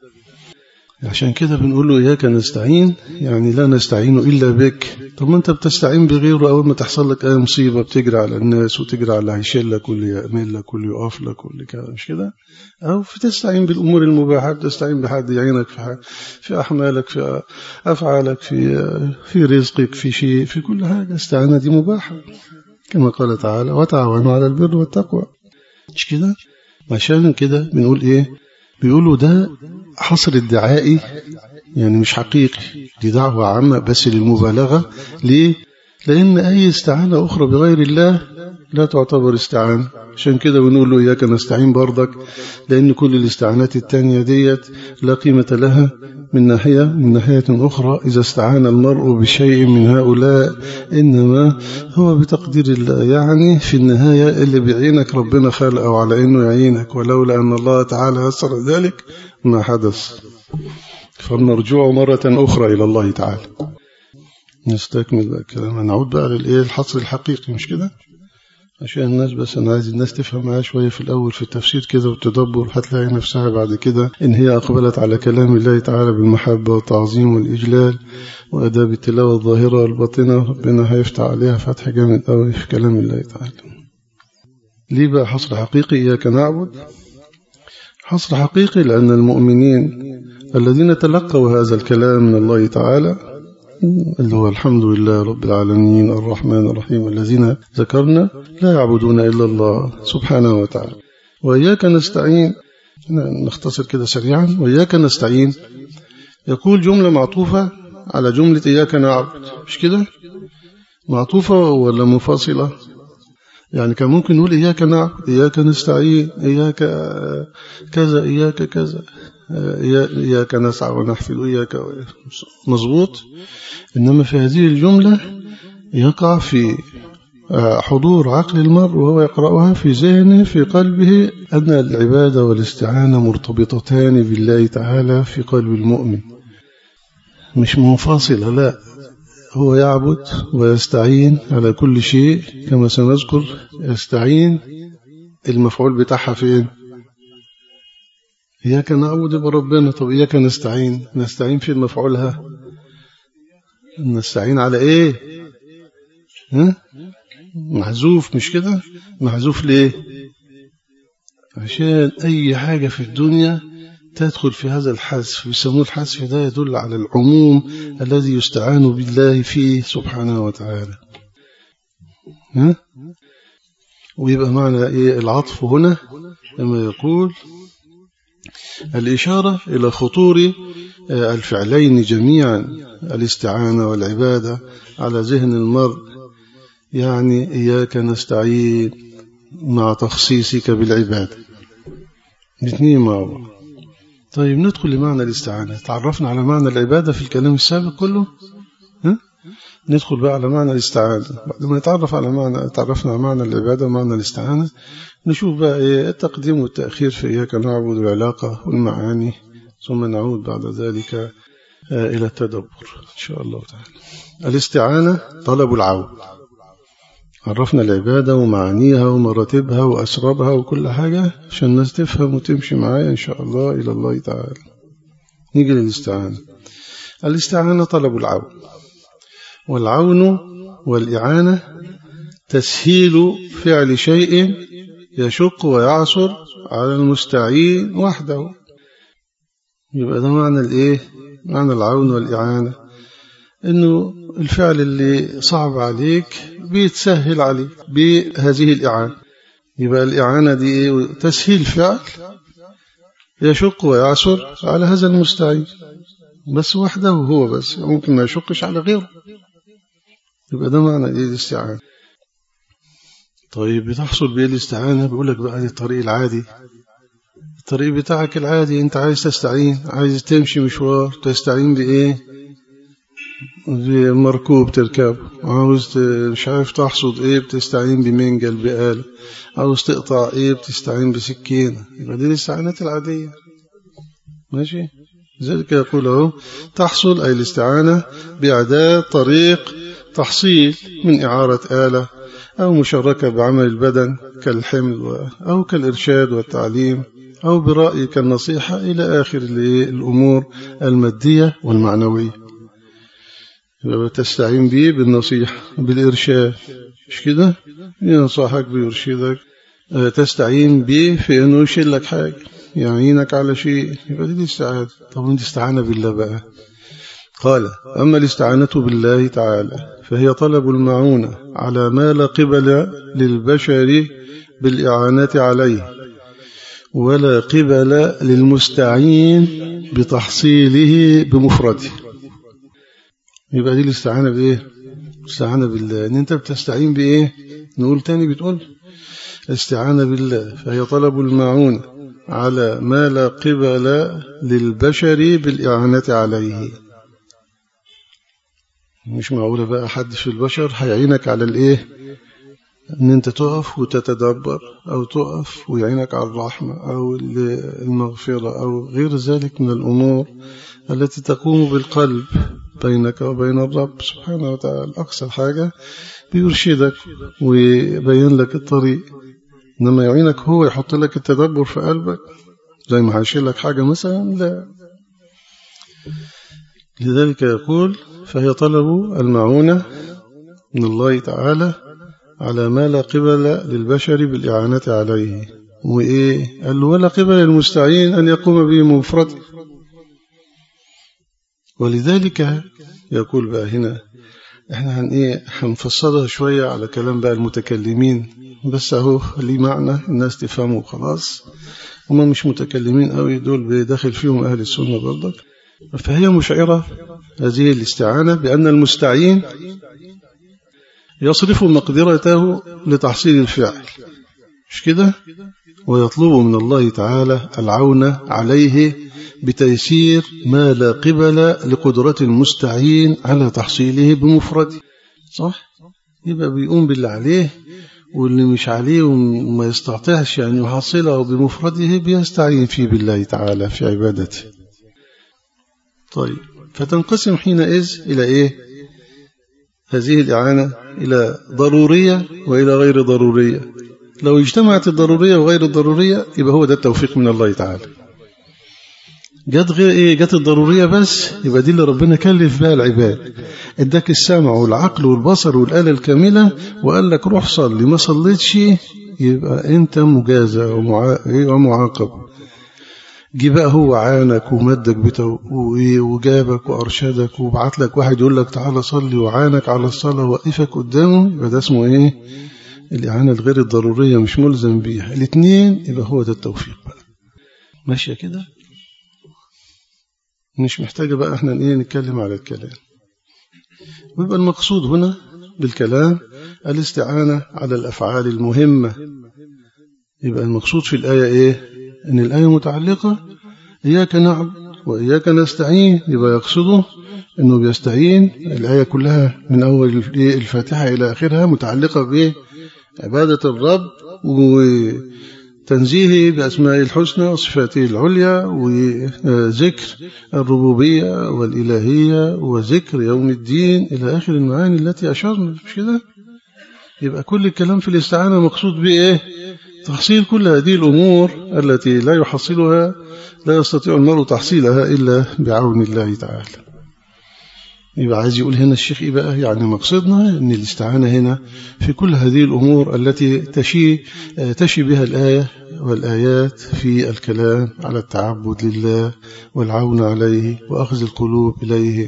عشان كده بنقول له إياك نستعين، يعني لا نستعين إلا بك. طب ما أنت بتستعين بغيره أول ما تحصل لك أي مصيبة بتجري على الناس وتجري على اللي هيشيل لك واللي يعمل لك واللي يقف لك واللي كده، مش كده؟ أو بتستعين بالأمور المباحة، بتستعين بحد يعينك في في أحمالك في أفعالك في في رزقك في شيء في كل حاجة. استعانة دي مباحة كما قال تعالى وتعاونوا على البر والتقوى، مش كده؟ عشان كده بنقول إيه؟ بيقولوا ده حصر ادعائي يعني مش حقيقي، دي دعوة عامة بس للمبالغة. ليه؟ لأن أي استعانة أخرى بغير الله لا تعتبر استعانة. عشان كده بنقول له إياك نستعين برضك، لأن كل الاستعانات التانية ديت لا قيمة لها من ناحية من ناحية أخرى إذا استعان المرء بشيء من هؤلاء، إنما هو بتقدير الله. يعني في النهاية اللي بيعينك ربنا خلقه على إنه يعينك، ولولا أن الله تعالى يسر ذلك ما حدث. فنرجع مرة أخرى إلى الله تعالى. نستكمل بقى الكلام، نعود بقى للإيه الحصر الحقيقي، مش كده؟ عشان الناس بس أنا عايز الناس تفهم معايا شوية في الأول في التفسير كده والتدبر، هتلاقي نفسها بعد كده إن هي أقبلت على كلام الله تعالى بالمحبة والتعظيم والإجلال وأداب التلاوة الظاهرة والباطنة. ربنا هيفتح عليها فتح جامد قوي في كلام الله تعالى. ليه بقى حصر حقيقي إياك نعبد؟ حصر حقيقي لأن المؤمنين الذين تلقوا هذا الكلام من الله تعالى اللي هو الحمد لله رب العالمين الرحمن الرحيم الذين ذكرنا لا يعبدون إلا الله سبحانه وتعالى. وإياك نستعين، نختصر كده سريعا. وإياك نستعين يقول جملة معطوفة على جملة إياك نعبد، مش كده؟ معطوفة ولا منفصلة؟ يعني كان ممكن نقول إياك نعبد إياك نستعين إياك كذا إياك كذا إياك نسعى ونحفظ إياك، مظبوط. إنما في هذه الجملة يقع في حضور عقل المرء وهو يقرأها في ذهنه في قلبه أن العبادة والاستعانة مرتبطتان بالله تعالى في قلب المؤمن، مش منفصلة، لا، هو يعبد ويستعين على كل شيء كما سنذكر. يستعين المفعول بتاعها فين؟ إياك نعبد بربنا. طب إياك نستعين، نستعين في مفعولها، نستعين على إيه؟ ها؟ محذوف، مش كده؟ محذوف ليه؟ عشان أي حاجة في الدنيا تدخل في هذا الحذف، بيسموه الحذف ده يدل على العموم الذي يستعان بالله فيه سبحانه وتعالى. ها؟ ويبقى معنى إيه العطف هنا لما يقول الإشارة إلى خطور الفعلين جميعا، الاستعانة والعبادة، على ذهن المرء، يعني إياك نستعين مع تخصيصك بالعبادة، الاثنين مع بعض. طيب ندخل لمعنى الاستعانة. تعرفنا على معنى العبادة في الكلام السابق كله، ها؟ ندخل بقى على معنى الاستعانة. بعد ما نتعرف على معنى تعرفنا على معنى العبادة ومعنى الاستعانة، نشوف بقى إيه التقديم والتأخير في إياك نعبد والعلاقة والمعاني، ثم نعود بعد ذلك إلى التدبر إن شاء الله تعالى. الاستعانة طلب العون. عرفنا العبادة ومعانيها ومراتبها وأسرابها وكل حاجة عشان الناس تفهم وتمشي معايا إن شاء الله إلى الله تعالى. نيجي للاستعانة. الاستعانة طلب العون، والعون والإعانة تسهيل فعل شيء يشق ويعصر على المستعين وحده. يبقى ده معنى الإيه؟ معنى العون والإعانة، إنه الفعل اللي صعب عليك بيتسهل عليك بهذه الإعانة. يبقى الإعانة دي إيه؟ تسهيل فعل يشق ويعصر على هذا المستعين بس وحده هو بس، ممكن ما يشقش على غيره. يبقى ده معنى إيه الاستعانة. طيب بتحصل بإيه الاستعانة؟ بيقول لك بقى الطريق العادي، الطريق بتاعك العادي، انت عايز تستعين، عايز تمشي مشوار، تستعين بإيه؟ بمركوب تركب، عاوز مش عارف تحصد ايه بتستعين بمنجل بآلة، عاوز تقطع ايه بتستعين بسكينة. يبقى دي الاستعانات العادية. ماشي؟ ذلك يقول اهو تحصل أي الاستعانة بإعداد طريق تحصيل من إعارة آلة أو مشاركة بعمل البدن كالحمل أو كالإرشاد والتعليم أو برأي كالنصيحة إلى آخر الأمور المادية والمعنوية. يبقى تستعين به بالنصيحة بالإرشاد، مش كده؟ ينصحك بيرشدك. تستعين به في أنه يشيل لك حاجة، يعينك على شيء، يبقى دي الاستعانة. طب انت استعانة بالله بقى. قال أما الاستعانة بالله تعالى فهي طلب المعونة على ما لا قبل للبشر بالإعانة عليه ولا قبل للمستعين بتحصيله بمفرده. يبقى دي الاستعانة بإيه؟ الاستعانة بالله. إن أنت بتستعين بإيه؟ نقول تاني بتقول استعانة بالله فهي طلب المعونة على ما لا قبل للبشر بالإعانة عليه. مش معقولة بقى حد في البشر هيعينك على الإيه؟ أن أنت تقف وتتدبر، أو تقف ويعينك على الرحمة أو المغفرة أو غير ذلك من الأمور التي تقوم بالقلب بينك وبين الرب سبحانه وتعالى. أقصى حاجة بيرشدك ويبين لك الطريق، إنما يعينك هو يحط لك التدبر في قلبك زي ما هيشيل لك حاجة مثلا، لا. لذلك يقول فهي طلب المعونة من الله تعالى على ما لا قبل للبشر بالإعانة عليه. وإيه؟ قال ولا قبل للمستعين أن يقوم به مفرده. ولذلك يقول بقى هنا احنا هن ايه هنفصلها شوية على كلام بقى المتكلمين، بس اهو ليه معنى الناس تفهمه خلاص. هم مش متكلمين قوي دول، بيدخل فيهم أهل السنة برضك. فهي مشعرة هذه الاستعانة بأن المستعين يصرف مقدرته لتحصيل الفعل، مش كده؟ ويطلب من الله تعالى العون عليه بتيسير ما لا قبل لقدرة المستعين على تحصيله بمفرده. صح؟ يبقى بيقوم باللي عليه، واللي مش عليه وما يستطيعش أن يحصله بمفرده بيستعين فيه بالله تعالى في عبادته. طيب فتنقسم حينئذ إلى إيه؟ هذه الإعانة إلى ضرورية وإلى غير ضرورية. لو اجتمعت الضرورية وغير الضرورية يبقى هو ده التوفيق من الله تعالى. جت غير إيه؟ جت الضرورية بس، يبقى دي اللي ربنا كلف بها العباد، اداك السمع والعقل والبصر والآلة الكاملة وقال لك روح صلي، ما صليتش يبقى أنت مجازى ومعاقب. جي بقى هو عانك ومدك بتو... وجابك وأرشدك وبعت لك واحد يقول لك تعالى صلي وعانك على الصلاة ووقفك قدامه، يبقى ده اسمه إيه؟ الإعانة الغير الضرورية، مش ملزم بيها. الاثنين يبقى هو ده التوفيق بقى. ماشية كده؟ مش محتاجة بقى احنا ايه نتكلم على الكلام. ويبقى المقصود هنا بالكلام الاستعانة على الأفعال المهمة. يبقى المقصود في الآية ايه؟ ان الآية متعلقة إياك نعبد وإياك نستعين، يبقى يقصده انه بيستعين. الآية كلها من أول الفاتحة إلى آخرها متعلقة بعبادة الرب وتنزيهه بأسماء الحسنى وصفاته العليا وذكر الربوبية والإلهية وذكر يوم الدين إلى آخر المعاني التي أشرنا، مش كده؟ يبقى كل الكلام في الاستعانة مقصود بإيه؟ تحصيل كل هذه الأمور التي لا يحصلها، لا يستطيع المرء تحصيلها إلا بعون الله تعالى. يبقى عايز يقول هنا الشيخ إيه بقى؟ يعني مقصدنا أن الاستعانة هنا في كل هذه الأمور التي تشي, تشي بها الآية والآيات في الكلام على التعبد لله والعون عليه وأخذ القلوب إليه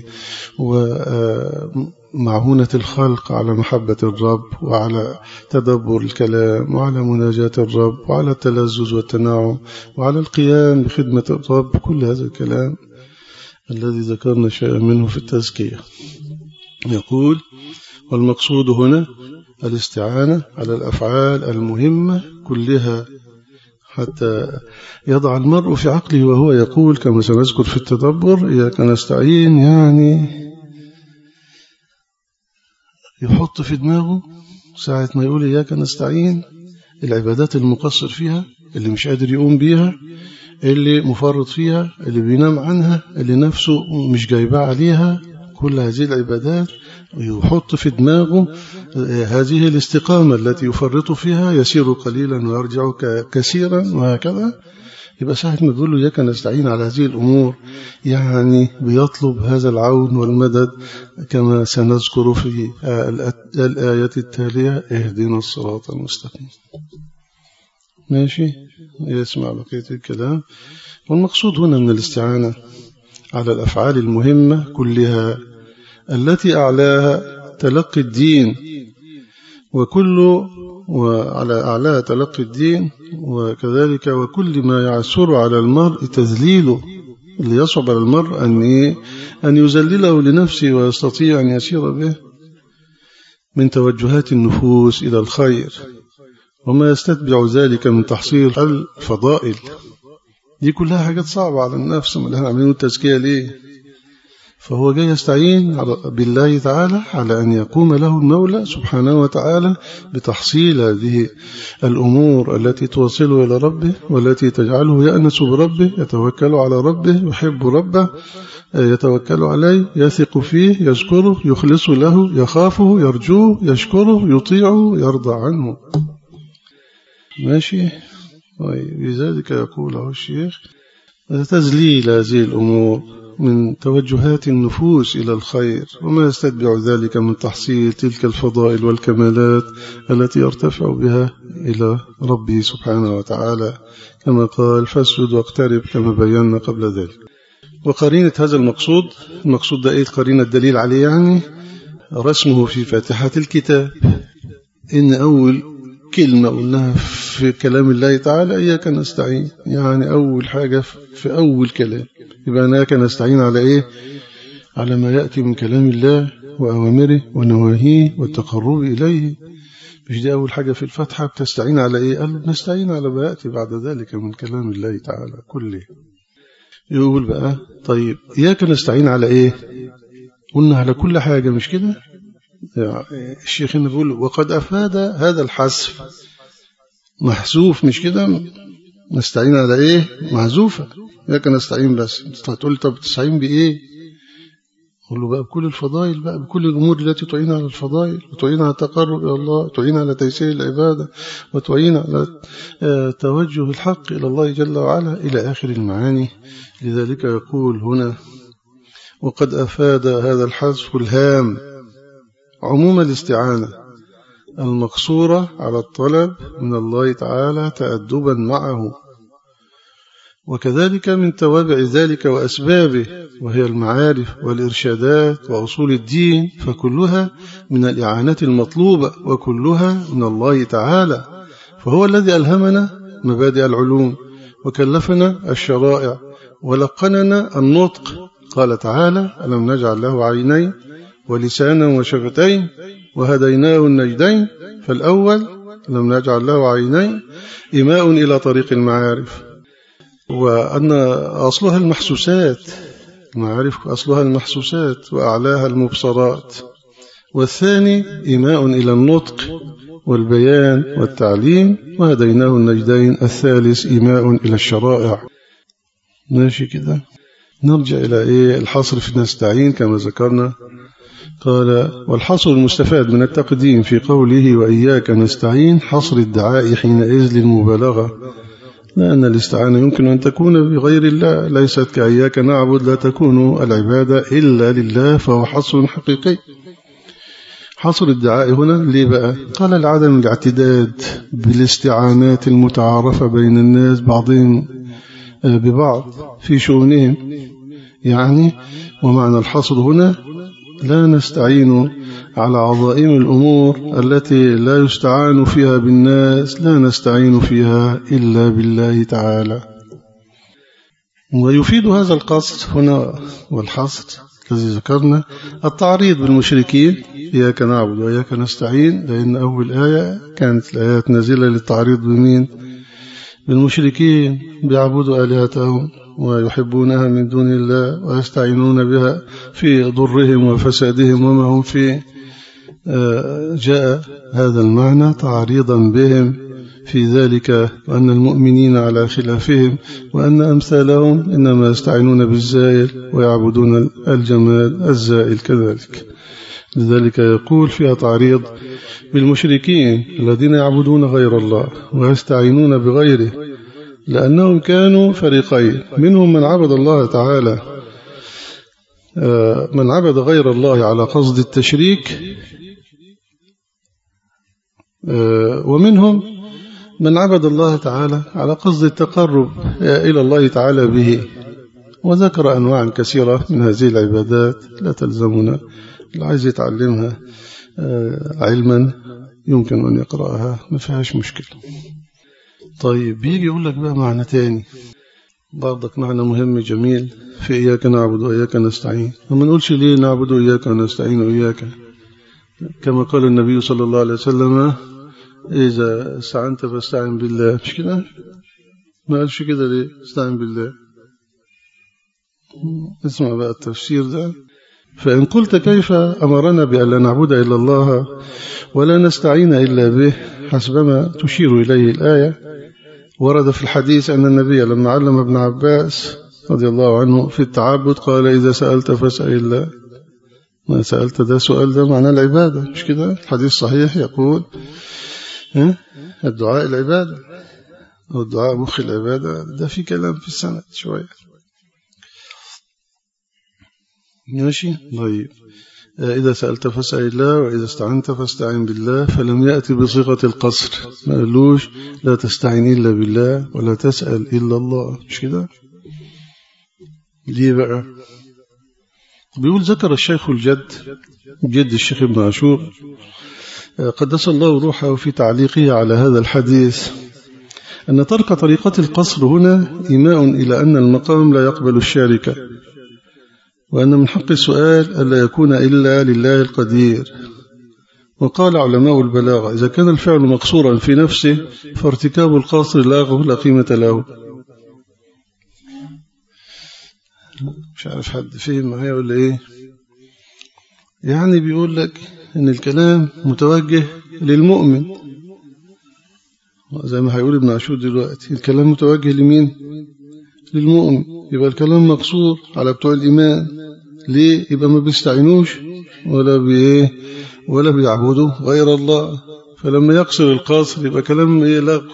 ومعونة الخلق على محبة الرب وعلى تدبر الكلام وعلى مناجاة الرب وعلى التلذذ والتناعم وعلى القيام بخدمة الرب. كل هذا الكلام الذي ذكرنا شيئا منه في التزكية. يقول والمقصود هنا الاستعانة على الأفعال المهمة كلها حتى يضع المرء في عقله وهو يقول كما سنذكر في التدبر إياك نستعين، يعني يحط في دماغه ساعة ما يقول إياك نستعين العبادات المقصر فيها، اللي مش قادر يقوم بيها، اللي مفرط فيها، اللي بينام عنها، اللي نفسه مش جايبها عليها، كل هذه العبادات ويحط في دماغه هذه الاستقامة التي يفرط فيها يسير قليلا ويرجع كثيرا وهكذا. يبقى ساعة ما بيقول له إياك نستعين على هذه الأمور يعني بيطلب هذا العون والمدد كما سنذكر في الآية التالية اهدنا الصراط المستقيم. ماشي، يسمع بقية الكلام. والمقصود هنا من الاستعانة على الأفعال المهمة كلها التي أعلاها تلقي الدين، وكل وعلى أعلاها تلقي الدين، وكذلك وكل ما يعسر على المرء تذليله، اللي يصعب على المرء أن أن يذلله لنفسه ويستطيع أن يسير به من توجهات النفوس إلى الخير وما يستتبع ذلك من تحصيل الفضائل. دي كلها حاجات صعبة على النفس، ما احنا عاملين التزكية ليه؟ فهو جاي يستعين بالله تعالى على أن يقوم له المولى سبحانه وتعالى بتحصيل هذه الأمور التي توصله إلى ربه والتي تجعله يأنس بربه، يتوكل على ربه، يحب ربه، يتوكل عليه، يثق فيه، يذكره، يخلص له، يخافه، يرجوه، يشكره، يطيعه، يرضى عنه. ماشي. لذلك يقول له الشيخ تذليل هذه الأمور من توجهات النفوس إلى الخير وما يستتبع ذلك من تحصيل تلك الفضائل والكمالات التي يرتفع بها إلى ربه سبحانه وتعالى، كما قال فاسجد واقترب كما بينا قبل ذلك. وقرينة هذا المقصود، المقصود ده إيه قرينة الدليل عليه؟ يعني رسمه في فاتحة الكتاب، إن أول كلمة قلناها في كلام الله تعالى إياك نستعين، يعني أول حاجة في أول كلام يبقى إياك نستعين على إيه؟ على ما يأتي من كلام الله وأوامره ونواهيه والتقرب إليه. مش دي أول حاجة في الفتحة؟ بتستعين على إيه؟ قال نستعين على ما يأتي بعد ذلك من كلام الله تعالى كله. يقول بقى طيب إياك نستعين على إيه؟ قلنا على كل حاجة، مش كده؟ يعني الشيخ هنا بيقول وقد أفاد هذا الحذف محذوف، مش كده؟ نستعين على إيه؟ محذوفة. إياك نستعين بس. هتقول طب تستعين بإيه؟ قل له بقى بكل الفضائل، بقى بكل الأمور التي تعين على الفضائل وتعين على التقرب إلى الله وتعين على تيسير العبادة وتعين على توجه الحق إلى الله جل وعلا إلى آخر المعاني. لذلك يقول هنا وقد أفاد هذا الحذف الهام عموم الاستعانة المقصورة على الطلب من الله تعالى تأدبا معه، وكذلك من توابع ذلك وأسبابه وهي المعارف والإرشادات وأصول الدين، فكلها من الإعانة المطلوبة وكلها من الله تعالى، فهو الذي ألهمنا مبادئ العلوم وكلفنا الشرائع ولقننا النطق. قال تعالى: ألم نجعل له عينين ولسانا وشفتين وهديناه النجدين. فالأول لم نجعل له عينين إيماء إلى طريق المعارف، وأن أصلها المحسوسات، المعارف أصلها المحسوسات وأعلاها المبصرات. والثاني إيماء إلى النطق والبيان والتعليم وهديناه النجدين. الثالث إيماء إلى الشرائع. ماشي كده. نرجع إلى إيه الحصر في نستعين كما ذكرنا. قال: والحصر المستفاد من التقديم في قوله وإياك نستعين حصر الدعاء حينئذ للمبالغة، لأن الاستعانة يمكن أن تكون بغير الله، ليست كإياك نعبد، لا تكون العبادة إلا لله، فهو حصر حقيقي. حصر الدعاء هنا ليه بقى؟ قال: لعدم الاعتداد بالاستعانات المتعارفة بين الناس بعضهم ببعض في شؤونهم. يعني ومعنى الحصر هنا لا نستعين على عظائم الأمور التي لا يستعان فيها بالناس، لا نستعين فيها إلا بالله تعالى. ويفيد هذا القصد هنا والحصر الذي ذكرنا التعريض بالمشركين: إياك نعبد وإياك نستعين، لأن أول آية كانت الآيات نازلة للتعريض بمين؟ بالمشركين، بيعبدوا آلهتهم ويحبونها من دون الله ويستعينون بها في ضرهم وفسادهم وما هم فيه. جاء هذا المعنى تعريضا بهم في ذلك، وأن المؤمنين على خلافهم، وأن أمثالهم إنما يستعينون بالزائل ويعبدون الجمال الزائل كذلك. لذلك يقول فيها تعريض بالمشركين الذين يعبدون غير الله ويستعينون بغيره، لأنهم كانوا فريقين: منهم من عبد الله تعالى، من عبد غير الله على قصد التشريك، ومنهم من عبد الله تعالى على قصد التقرب إلى الله تعالى به. وذكر أنواع كثيرة من هذه العبادات لا تلزمنا، اللي عايز يتعلمها علما يمكن أن يقرأها، ما فيهاش مشكلة. طيب بيجي يقول لك بقى معنى تاني برضك، معنى مهم جميل في إياك نعبد وإياك نستعين. وما نقولش ليه نعبد وإياك ونستعين وإياك، كما قال النبي صلى الله عليه وسلم: إذا استعنت فاستعن بالله. مش كده؟ ما قالش كده ليه؟ استعن بالله. اسمع بقى التفسير ده. فإن قلت كيف أمرنا بأن لا نعبد إلا الله ولا نستعين إلا به حسبما تشير إليه الآية، ورد في الحديث أن النبي لما علم ابن عباس رضي الله عنه في التعبد قال: إذا سألت فاسأل الله. ما سألت ده سؤال، ده معناه العبادة، مش كده؟ الحديث صحيح يقول الدعاء العبادة، أو الدعاء مخ العبادة. ده في كلام في السنة شوية. ماشي. طيب إذا سألت فاسأل الله وإذا استعنت فاستعن بالله، فلم يأتي بصيغة القصر، ما قالوش لا تستعين إلا بالله ولا تسأل إلا الله، مش كده؟ ليه بقى؟ بيقول: ذكر الشيخ الجد جد الشيخ ابن عاشور قدس الله روحه في تعليقه على هذا الحديث أن ترك طريقة القصر هنا إيماء إلى أن المقام لا يقبل الشاركة، وأن من حق السؤال ألا يكون إلا لله القدير. وقال علماء البلاغة: إذا كان الفعل مقصورا في نفسه فارتكاب القصر لاغو لا قيمة له. مش عارف حد فهم معايا ولا إيه؟ يعني بيقول لك إن الكلام متوجه للمؤمن، زي ما هيقول ابن عاشور دلوقتي، الكلام متوجه لمين؟ للمؤمن. يبقى الكلام مقصور على بتوع الإيمان. ليه؟ يبقى ما بيستعينوش ولا بإيه ولا بيعبدوا غير الله. فلما يقصر القاصر يبقى كلام إيه؟ لغو.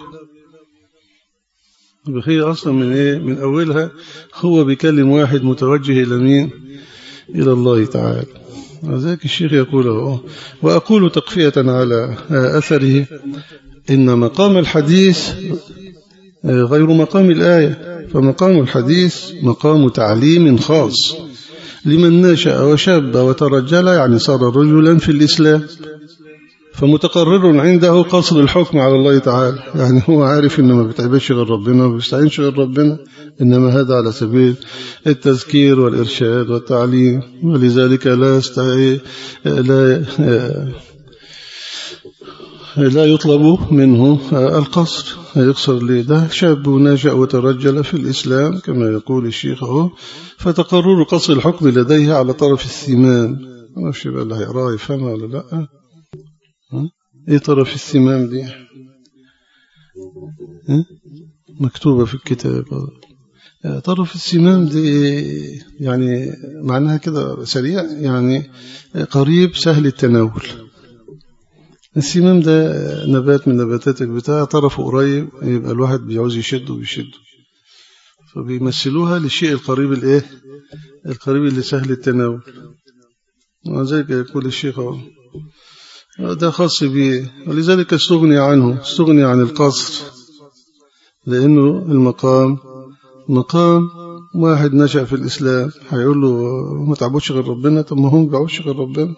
يبقى هي أصلا من إيه؟ من أولها هو بيكلم واحد متوجه إلى مين؟ إلى الله تعالى. ذلك الشيخ يقول: وأقول تقفية على أثره إن مقام الحديث غير مقام الآية، فمقام الحديث مقام تعليم خاص لمن نشأ وشاب وترجل، يعني صار رجلا في الإسلام، فمتقرر عنده قصر الحكم على الله تعالى، يعني هو عارف إنه ما بتعبدش غير ربنا وما بيستعينش غير ربنا، إنما هذا على سبيل التذكير والإرشاد والتعليم، ولذلك لا يستعي لا لا يطلب منه القصر، يقصر لي ده شاب ناشأ وترجل في الإسلام كما يقول الشيخ هو، فتقرر قصر الحكم لديه على طرف الثمام. ما أعرفش بقى اللي هيقراه يفهمها ولا لا. ايه طرف الثمام دي؟ مكتوبة في الكتاب. طرف الثمام دي يعني معناها كده سريع، يعني قريب سهل التناول. الثمام ده نبات من نباتات البتاع، طرفه قريب، يبقى الواحد بيعوز يشده ويشده، فبيمثلوها للشيء القريب الايه القريب اللي سهل التناول. وذلك يقول الشيخ ده خاص به، ولذلك استغني عنه، استغني عن القصر، لأنه المقام مقام واحد نشأ في الإسلام، هيقول له ما تعبدش غير ربنا، طب ما هم بيعبدش غير ربنا.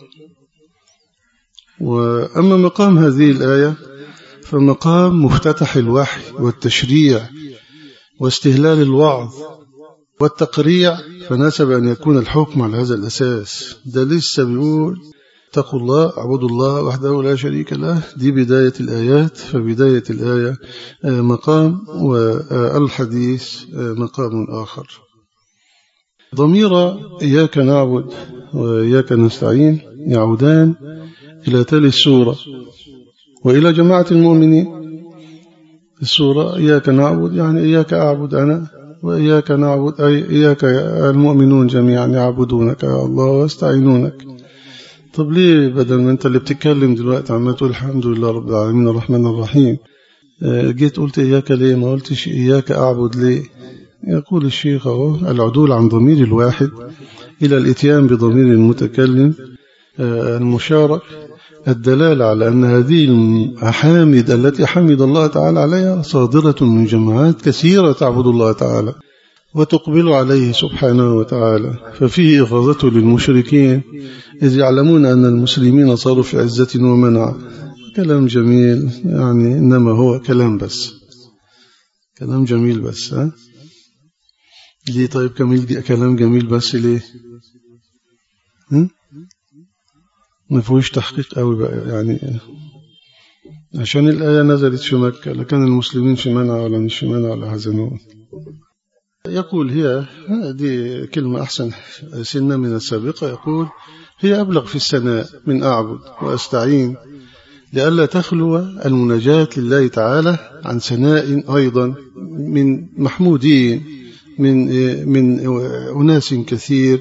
وأما مقام هذه الآية فمقام مفتتح الوحي والتشريع واستهلال الوعظ والتقريع، فناسب أن يكون الحكم على هذا الأساس. ده لسه بيقول اتقوا الله، اعبدوا الله وحده لا شريك له، دي بداية الآيات. فبداية الآية مقام، والحديث مقام آخر. ضمير إياك نعبد وإياك نستعين يعودان إلى تالي السورة وإلى جماعة المؤمنين. السورة إياك نعبد يعني إياك أعبد أنا، وإياك نعبد أي إياك المؤمنون جميعا يعبدونك يا الله ويستعينونك. طب ليه بدل ما أنت اللي بتتكلم دلوقتي عم تقول الحمد لله رب العالمين الرحمن الرحيم، جيت قلت إياك ليه؟ ما قلتش إياك أعبد ليه؟ يقول الشيخ أهو: العدول عن ضمير الواحد إلى الإتيان بضمير المتكلم المشارك، الدلالة على أن هذه المحامد التي حمد الله تعالى عليها صادرة من جماعات كثيرة تعبد الله تعالى وتقبل عليه سبحانه وتعالى، ففيه إغاظته للمشركين إذ يعلمون أن المسلمين صاروا في عزة ومنع. كلام جميل، يعني إنما هو كلام بس، كلام جميل بس. ها ليه؟ طيب كميل كلام جميل بس ليه؟ هم؟ ما فيهوش تحقيق قوي بقى، يعني عشان الآية نزلت في مكة، لكن المسلمين في منع ولا مش في منع ولا حزنون. يقول هي دي كلمة أحسن سنة من السابقة، يقول هي أبلغ في الثناء من أعبد وأستعين، لئلا تخلو المناجاة لله تعالى عن ثناء أيضا من محمودين، من من أناس كثير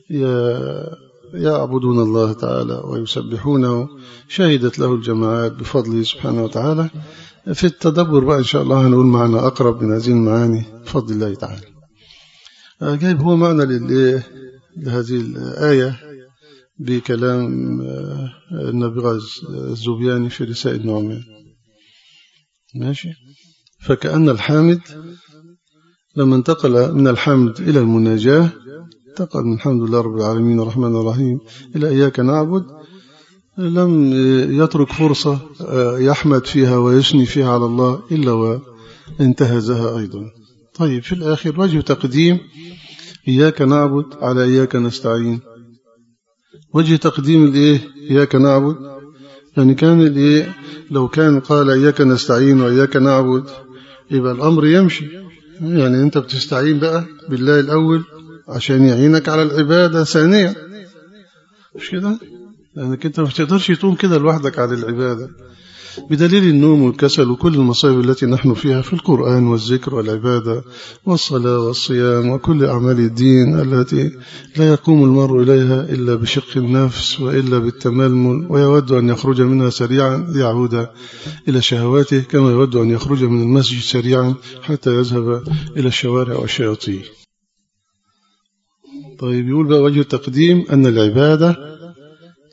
يعبدون الله تعالى ويسبحونه، شهدت له الجماعات بفضله سبحانه وتعالى. في التدبر بقى إن شاء الله هنقول معنى أقرب من هذه المعاني بفضل الله تعالى. جايب هو معنى لهذه الآية بكلام النبغة الزبياني في رسائل النعمان. ماشي. فكأن الحامد لما انتقل من الحمد إلى المناجاة، انتقل من الحمد لله رب العالمين الرحمن الرحيم إلى إياك نعبد، لم يترك فرصة يحمد فيها ويثني فيها على الله إلا وانتهزها أيضا. طيب في الآخر وجه تقديم إياك نعبد على إياك نستعين. وجه تقديم الإيه؟ إياك نعبد يعني كان الإيه؟ لو كان قال إياك نستعين وإياك نعبد يبقى الأمر يمشي، يعني أنت بتستعين بقى بالله الأول عشان يعينك على العبادة ثانيا، مش كده؟ لأنك أنت ما بتقدرش تقوم كده لوحدك على العبادة، بدليل النوم والكسل وكل المصائب التي نحن فيها في القرآن والذكر والعبادة والصلاة والصيام وكل أعمال الدين التي لا يقوم المرء إليها إلا بشق النفس وإلا بالتململ، ويود أن يخرج منها سريعا ليعود إلى شهواته، كما يود أن يخرج من المسجد سريعا حتى يذهب إلى الشوارع والشياطين. طيب يقول بقى وجه التقديم أن العبادة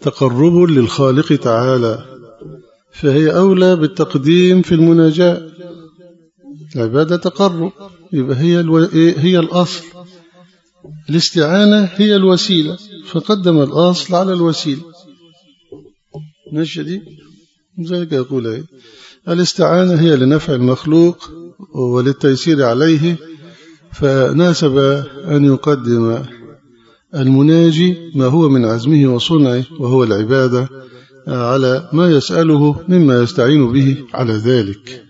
تقرب للخالق تعالى، فهي أولى بالتقديم في المناجاة. العبادة تقرب، يبقى هي الو... هي الأصل، الاستعانة هي الوسيلة، فقدم الأصل على الوسيلة. ماشي دي زي ما يقول ايه، الاستعانة هي لنفع المخلوق وللتيسير عليه، فناسب أن يقدم المناجي ما هو من عزمه وصنعه وهو العبادة على ما يسأله مما يستعين به على ذلك.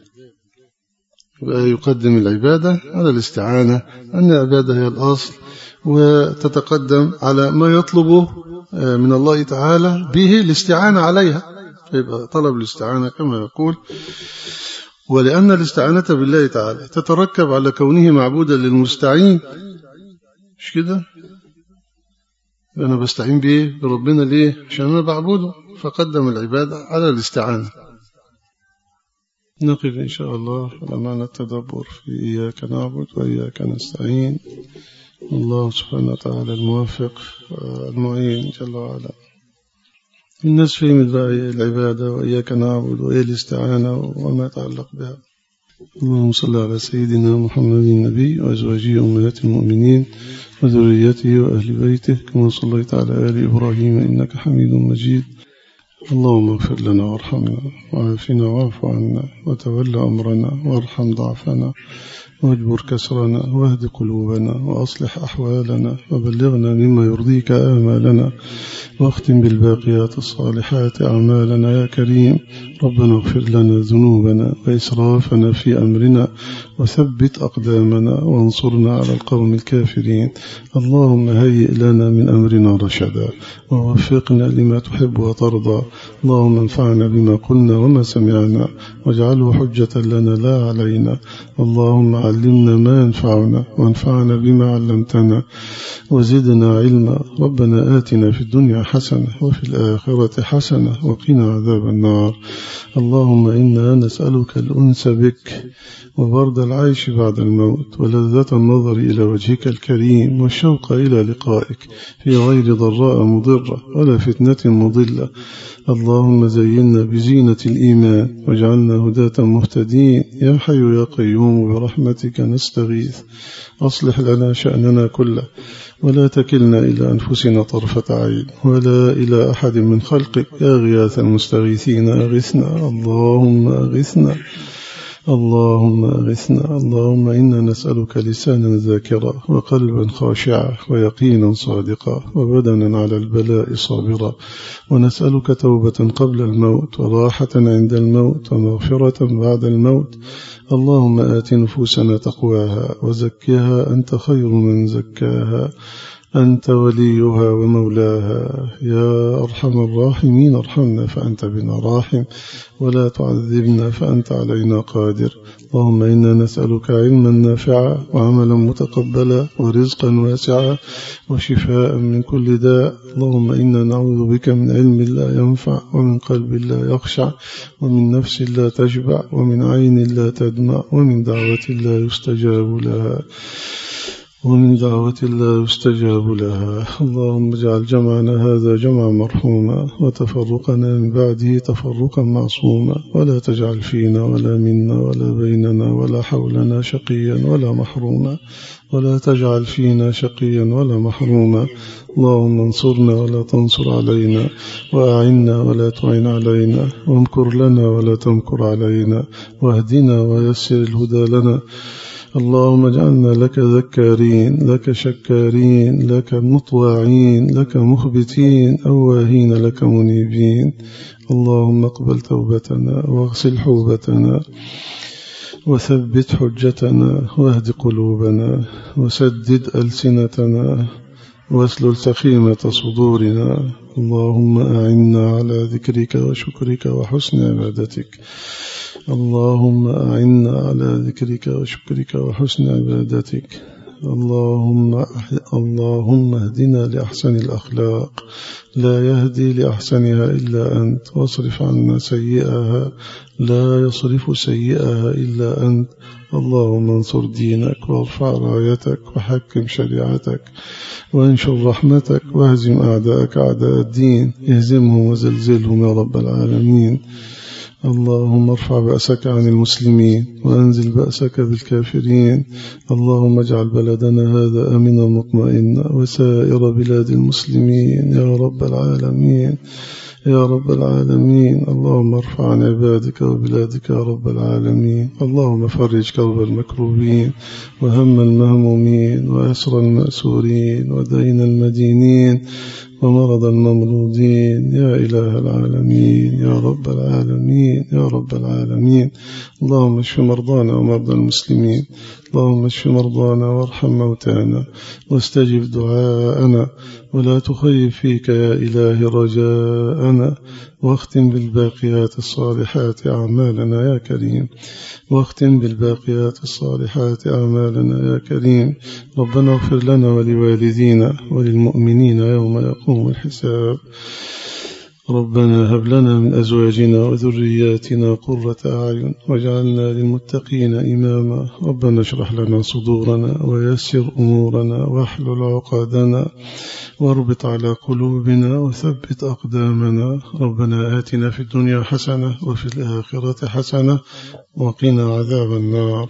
يقدم العبادة على الاستعانة، أن العبادة هي الأصل، وتتقدم على ما يطلبه من الله تعالى به الاستعانة عليها، فيبقى طلب الاستعانة كما يقول. ولأن الاستعانة بالله تعالى تتركب على كونه معبودا للمستعين، مش كده؟ أنا بستعين بإيه؟ بربنا ليه؟ عشان أنا بعبده، فقدم العبادة على الاستعانة. نقف إن شاء الله على معنى التدبر في إياك نعبد وإياك نستعين. الله سبحانه وتعالى الموفق المعين جل وعلا. الناس فهمت بقى العبادة وإياك نعبد وإيه الاستعانة وما يتعلق بها. اللهم صل على سيدنا محمد النبي وأزواجه أمهات المؤمنين وذريته وأهل بيته كما صليت على آل إبراهيم إنك حميد مجيد. اللهم اغفر لنا وارحمنا وعافنا واعف عنا وتول أمرنا وارحم ضعفنا واجبر كسرنا واهد قلوبنا وأصلح أحوالنا وبلغنا مما يرضيك آمالنا واختم بالباقيات الصالحات أعمالنا يا كريم. ربنا اغفر لنا ذنوبنا وإسرافنا في أمرنا وثبت أقدامنا وانصرنا على القوم الكافرين. اللهم هيئ لنا من أمرنا رشدا ووفقنا لما تحب وترضى. اللهم انفعنا بما قلنا وما سمعنا واجعله حجة لنا لا علينا. اللهم علمنا ما ينفعنا وانفعنا بما علمتنا وزدنا علما. ربنا آتنا في الدنيا حسنة وفي الآخرة حسنة وقنا عذاب النار. اللهم إنا نسألك الأنس بك وبرد العيش بعد الموت ولذة النظر إلى وجهك الكريم والشوق إلى لقائك في غير ضراء مضرة ولا فتنة مضلة. اللهم زينا بزينة الإيمان واجعلنا هداة مهتدين. يا حي يا قيوم برحمتك نستغيث. أصلح لنا شأننا كله ولا تكلنا إلى أنفسنا طرفة عين ولا إلى أحد من خلقك. يا غياث المستغيثين أغثنا. اللهم أغثنا اللهم أغثنا. اللهم إنا نسألك لسانا ذاكرا وقلبا خاشعا ويقينا صادقا وبدنا على البلاء صابرا، ونسألك توبة قبل الموت وراحة عند الموت ومغفرة بعد الموت. اللهم آت نفوسنا تقواها وزكها أنت خير من زكاها أنت وليها ومولاها. يا أرحم الراحمين ارحمنا فأنت بنا راحم ولا تعذبنا فأنت علينا قادر. اللهم إنا نسألك علما نافعا وعملا متقبلا ورزقا واسعا وشفاء من كل داء. اللهم إنا نعوذ بك من علم لا ينفع ومن قلب لا يخشع ومن نفس لا تشبع ومن عين لا تدمع ومن دعوة لا يستجاب لها ومن دعوة لا يستجاب لها. اللهم اجعل جمعنا هذا جمعا مرحوما وتفرقنا من بعده تفرقا معصوما، ولا تجعل فينا ولا منا ولا بيننا ولا حولنا شقيا ولا محروما، ولا تجعل فينا شقيا ولا محروما. اللهم انصرنا ولا تنصر علينا، وأعنا ولا تعين علينا، وامكر لنا ولا تمكر علينا، واهدنا ويسر الهدى لنا. اللهم اجعلنا لك ذكارين لك شكارين لك مطواعين لك مخبتين أواهين لك منيبين. اللهم اقبل توبتنا واغسل حوبتنا وثبت حجتنا واهد قلوبنا وسدد ألسنتنا واسلل سخيمة صدورنا. اللهم أعنا على ذكرك وشكرك وحسن عبادتك. اللهم أعنا على ذكرك وشكرك وحسن عبادتك. اللهم اللهم اهدنا لأحسن الأخلاق لا يهدي لأحسنها إلا أنت، واصرف عنا سيئها لا يصرف سيئها إلا أنت. اللهم انصر دينك وارفع رايتك وحكم شريعتك وانشر رحمتك واهزم أعداءك أعداء الدين، اهزمهم وزلزلهم يا رب العالمين. اللهم ارفع بأسك عن المسلمين وأنزل بأسك بالكافرين. اللهم اجعل بلدنا هذا آمنا مطمئنا وسائر بلاد المسلمين يا رب العالمين يا رب العالمين. اللهم ارفع عن عبادك وبلادك يا رب العالمين. اللهم فرج كرب المكروبين وهم المهمومين وأسر المأسورين ودين المدينين ومرض الممرودين يا إله العالمين يا رب العالمين يا رب العالمين. اللهم اشف مرضانا ومرضى المسلمين. اللهم اشف مرضانا وارحم موتانا واستجب دعاءنا ولا تخيب فيك يا إله رجاءنا. واختم بالباقيات الصالحات أعمالنا يا كريم واختم بالباقيات الصالحات أعمالنا يا كريم. ربنا اغفر لنا ولوالدينا وللمؤمنين يوم يقوم الحساب. ربنا هب لنا من أزواجنا وذرياتنا قرة أعين واجعلنا للمتقين إماما. ربنا اشرح لنا صدورنا ويسر أمورنا واحلل عقدنا واربط على قلوبنا وثبت أقدامنا. ربنا آتنا في الدنيا حسنة وفي الآخرة حسنة وقنا عذاب النار.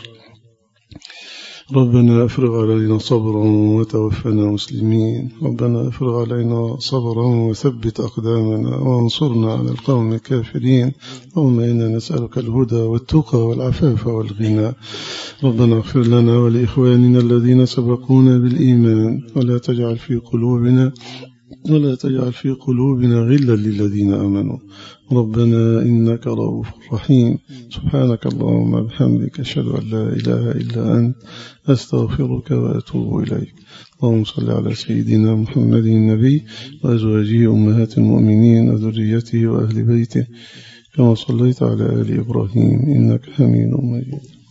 ربنا افرغ علينا صبرا وتوفنا مسلمين. ربنا افرغ علينا صبرا وثبت أقدامنا وانصرنا على القوم الكافرين. اللهم إنا نسألك الهدى والتقى والعفاف والغنى. ربنا اغفر لنا ولإخواننا الذين سبقونا بالإيمان ولا تجعل في قلوبنا ولا تجعل في قلوبنا غلا للذين آمنوا. ربنا إنك رؤوف رحيم. سبحانك اللهم وبحمدك أشهد أن لا إله إلا أنت أستغفرك وأتوب إليك. اللهم صل على سيدنا محمد النبي وأزواجه أمهات المؤمنين وذريته وأهل بيته كما صليت على آل إبراهيم إنك حميد مجيد.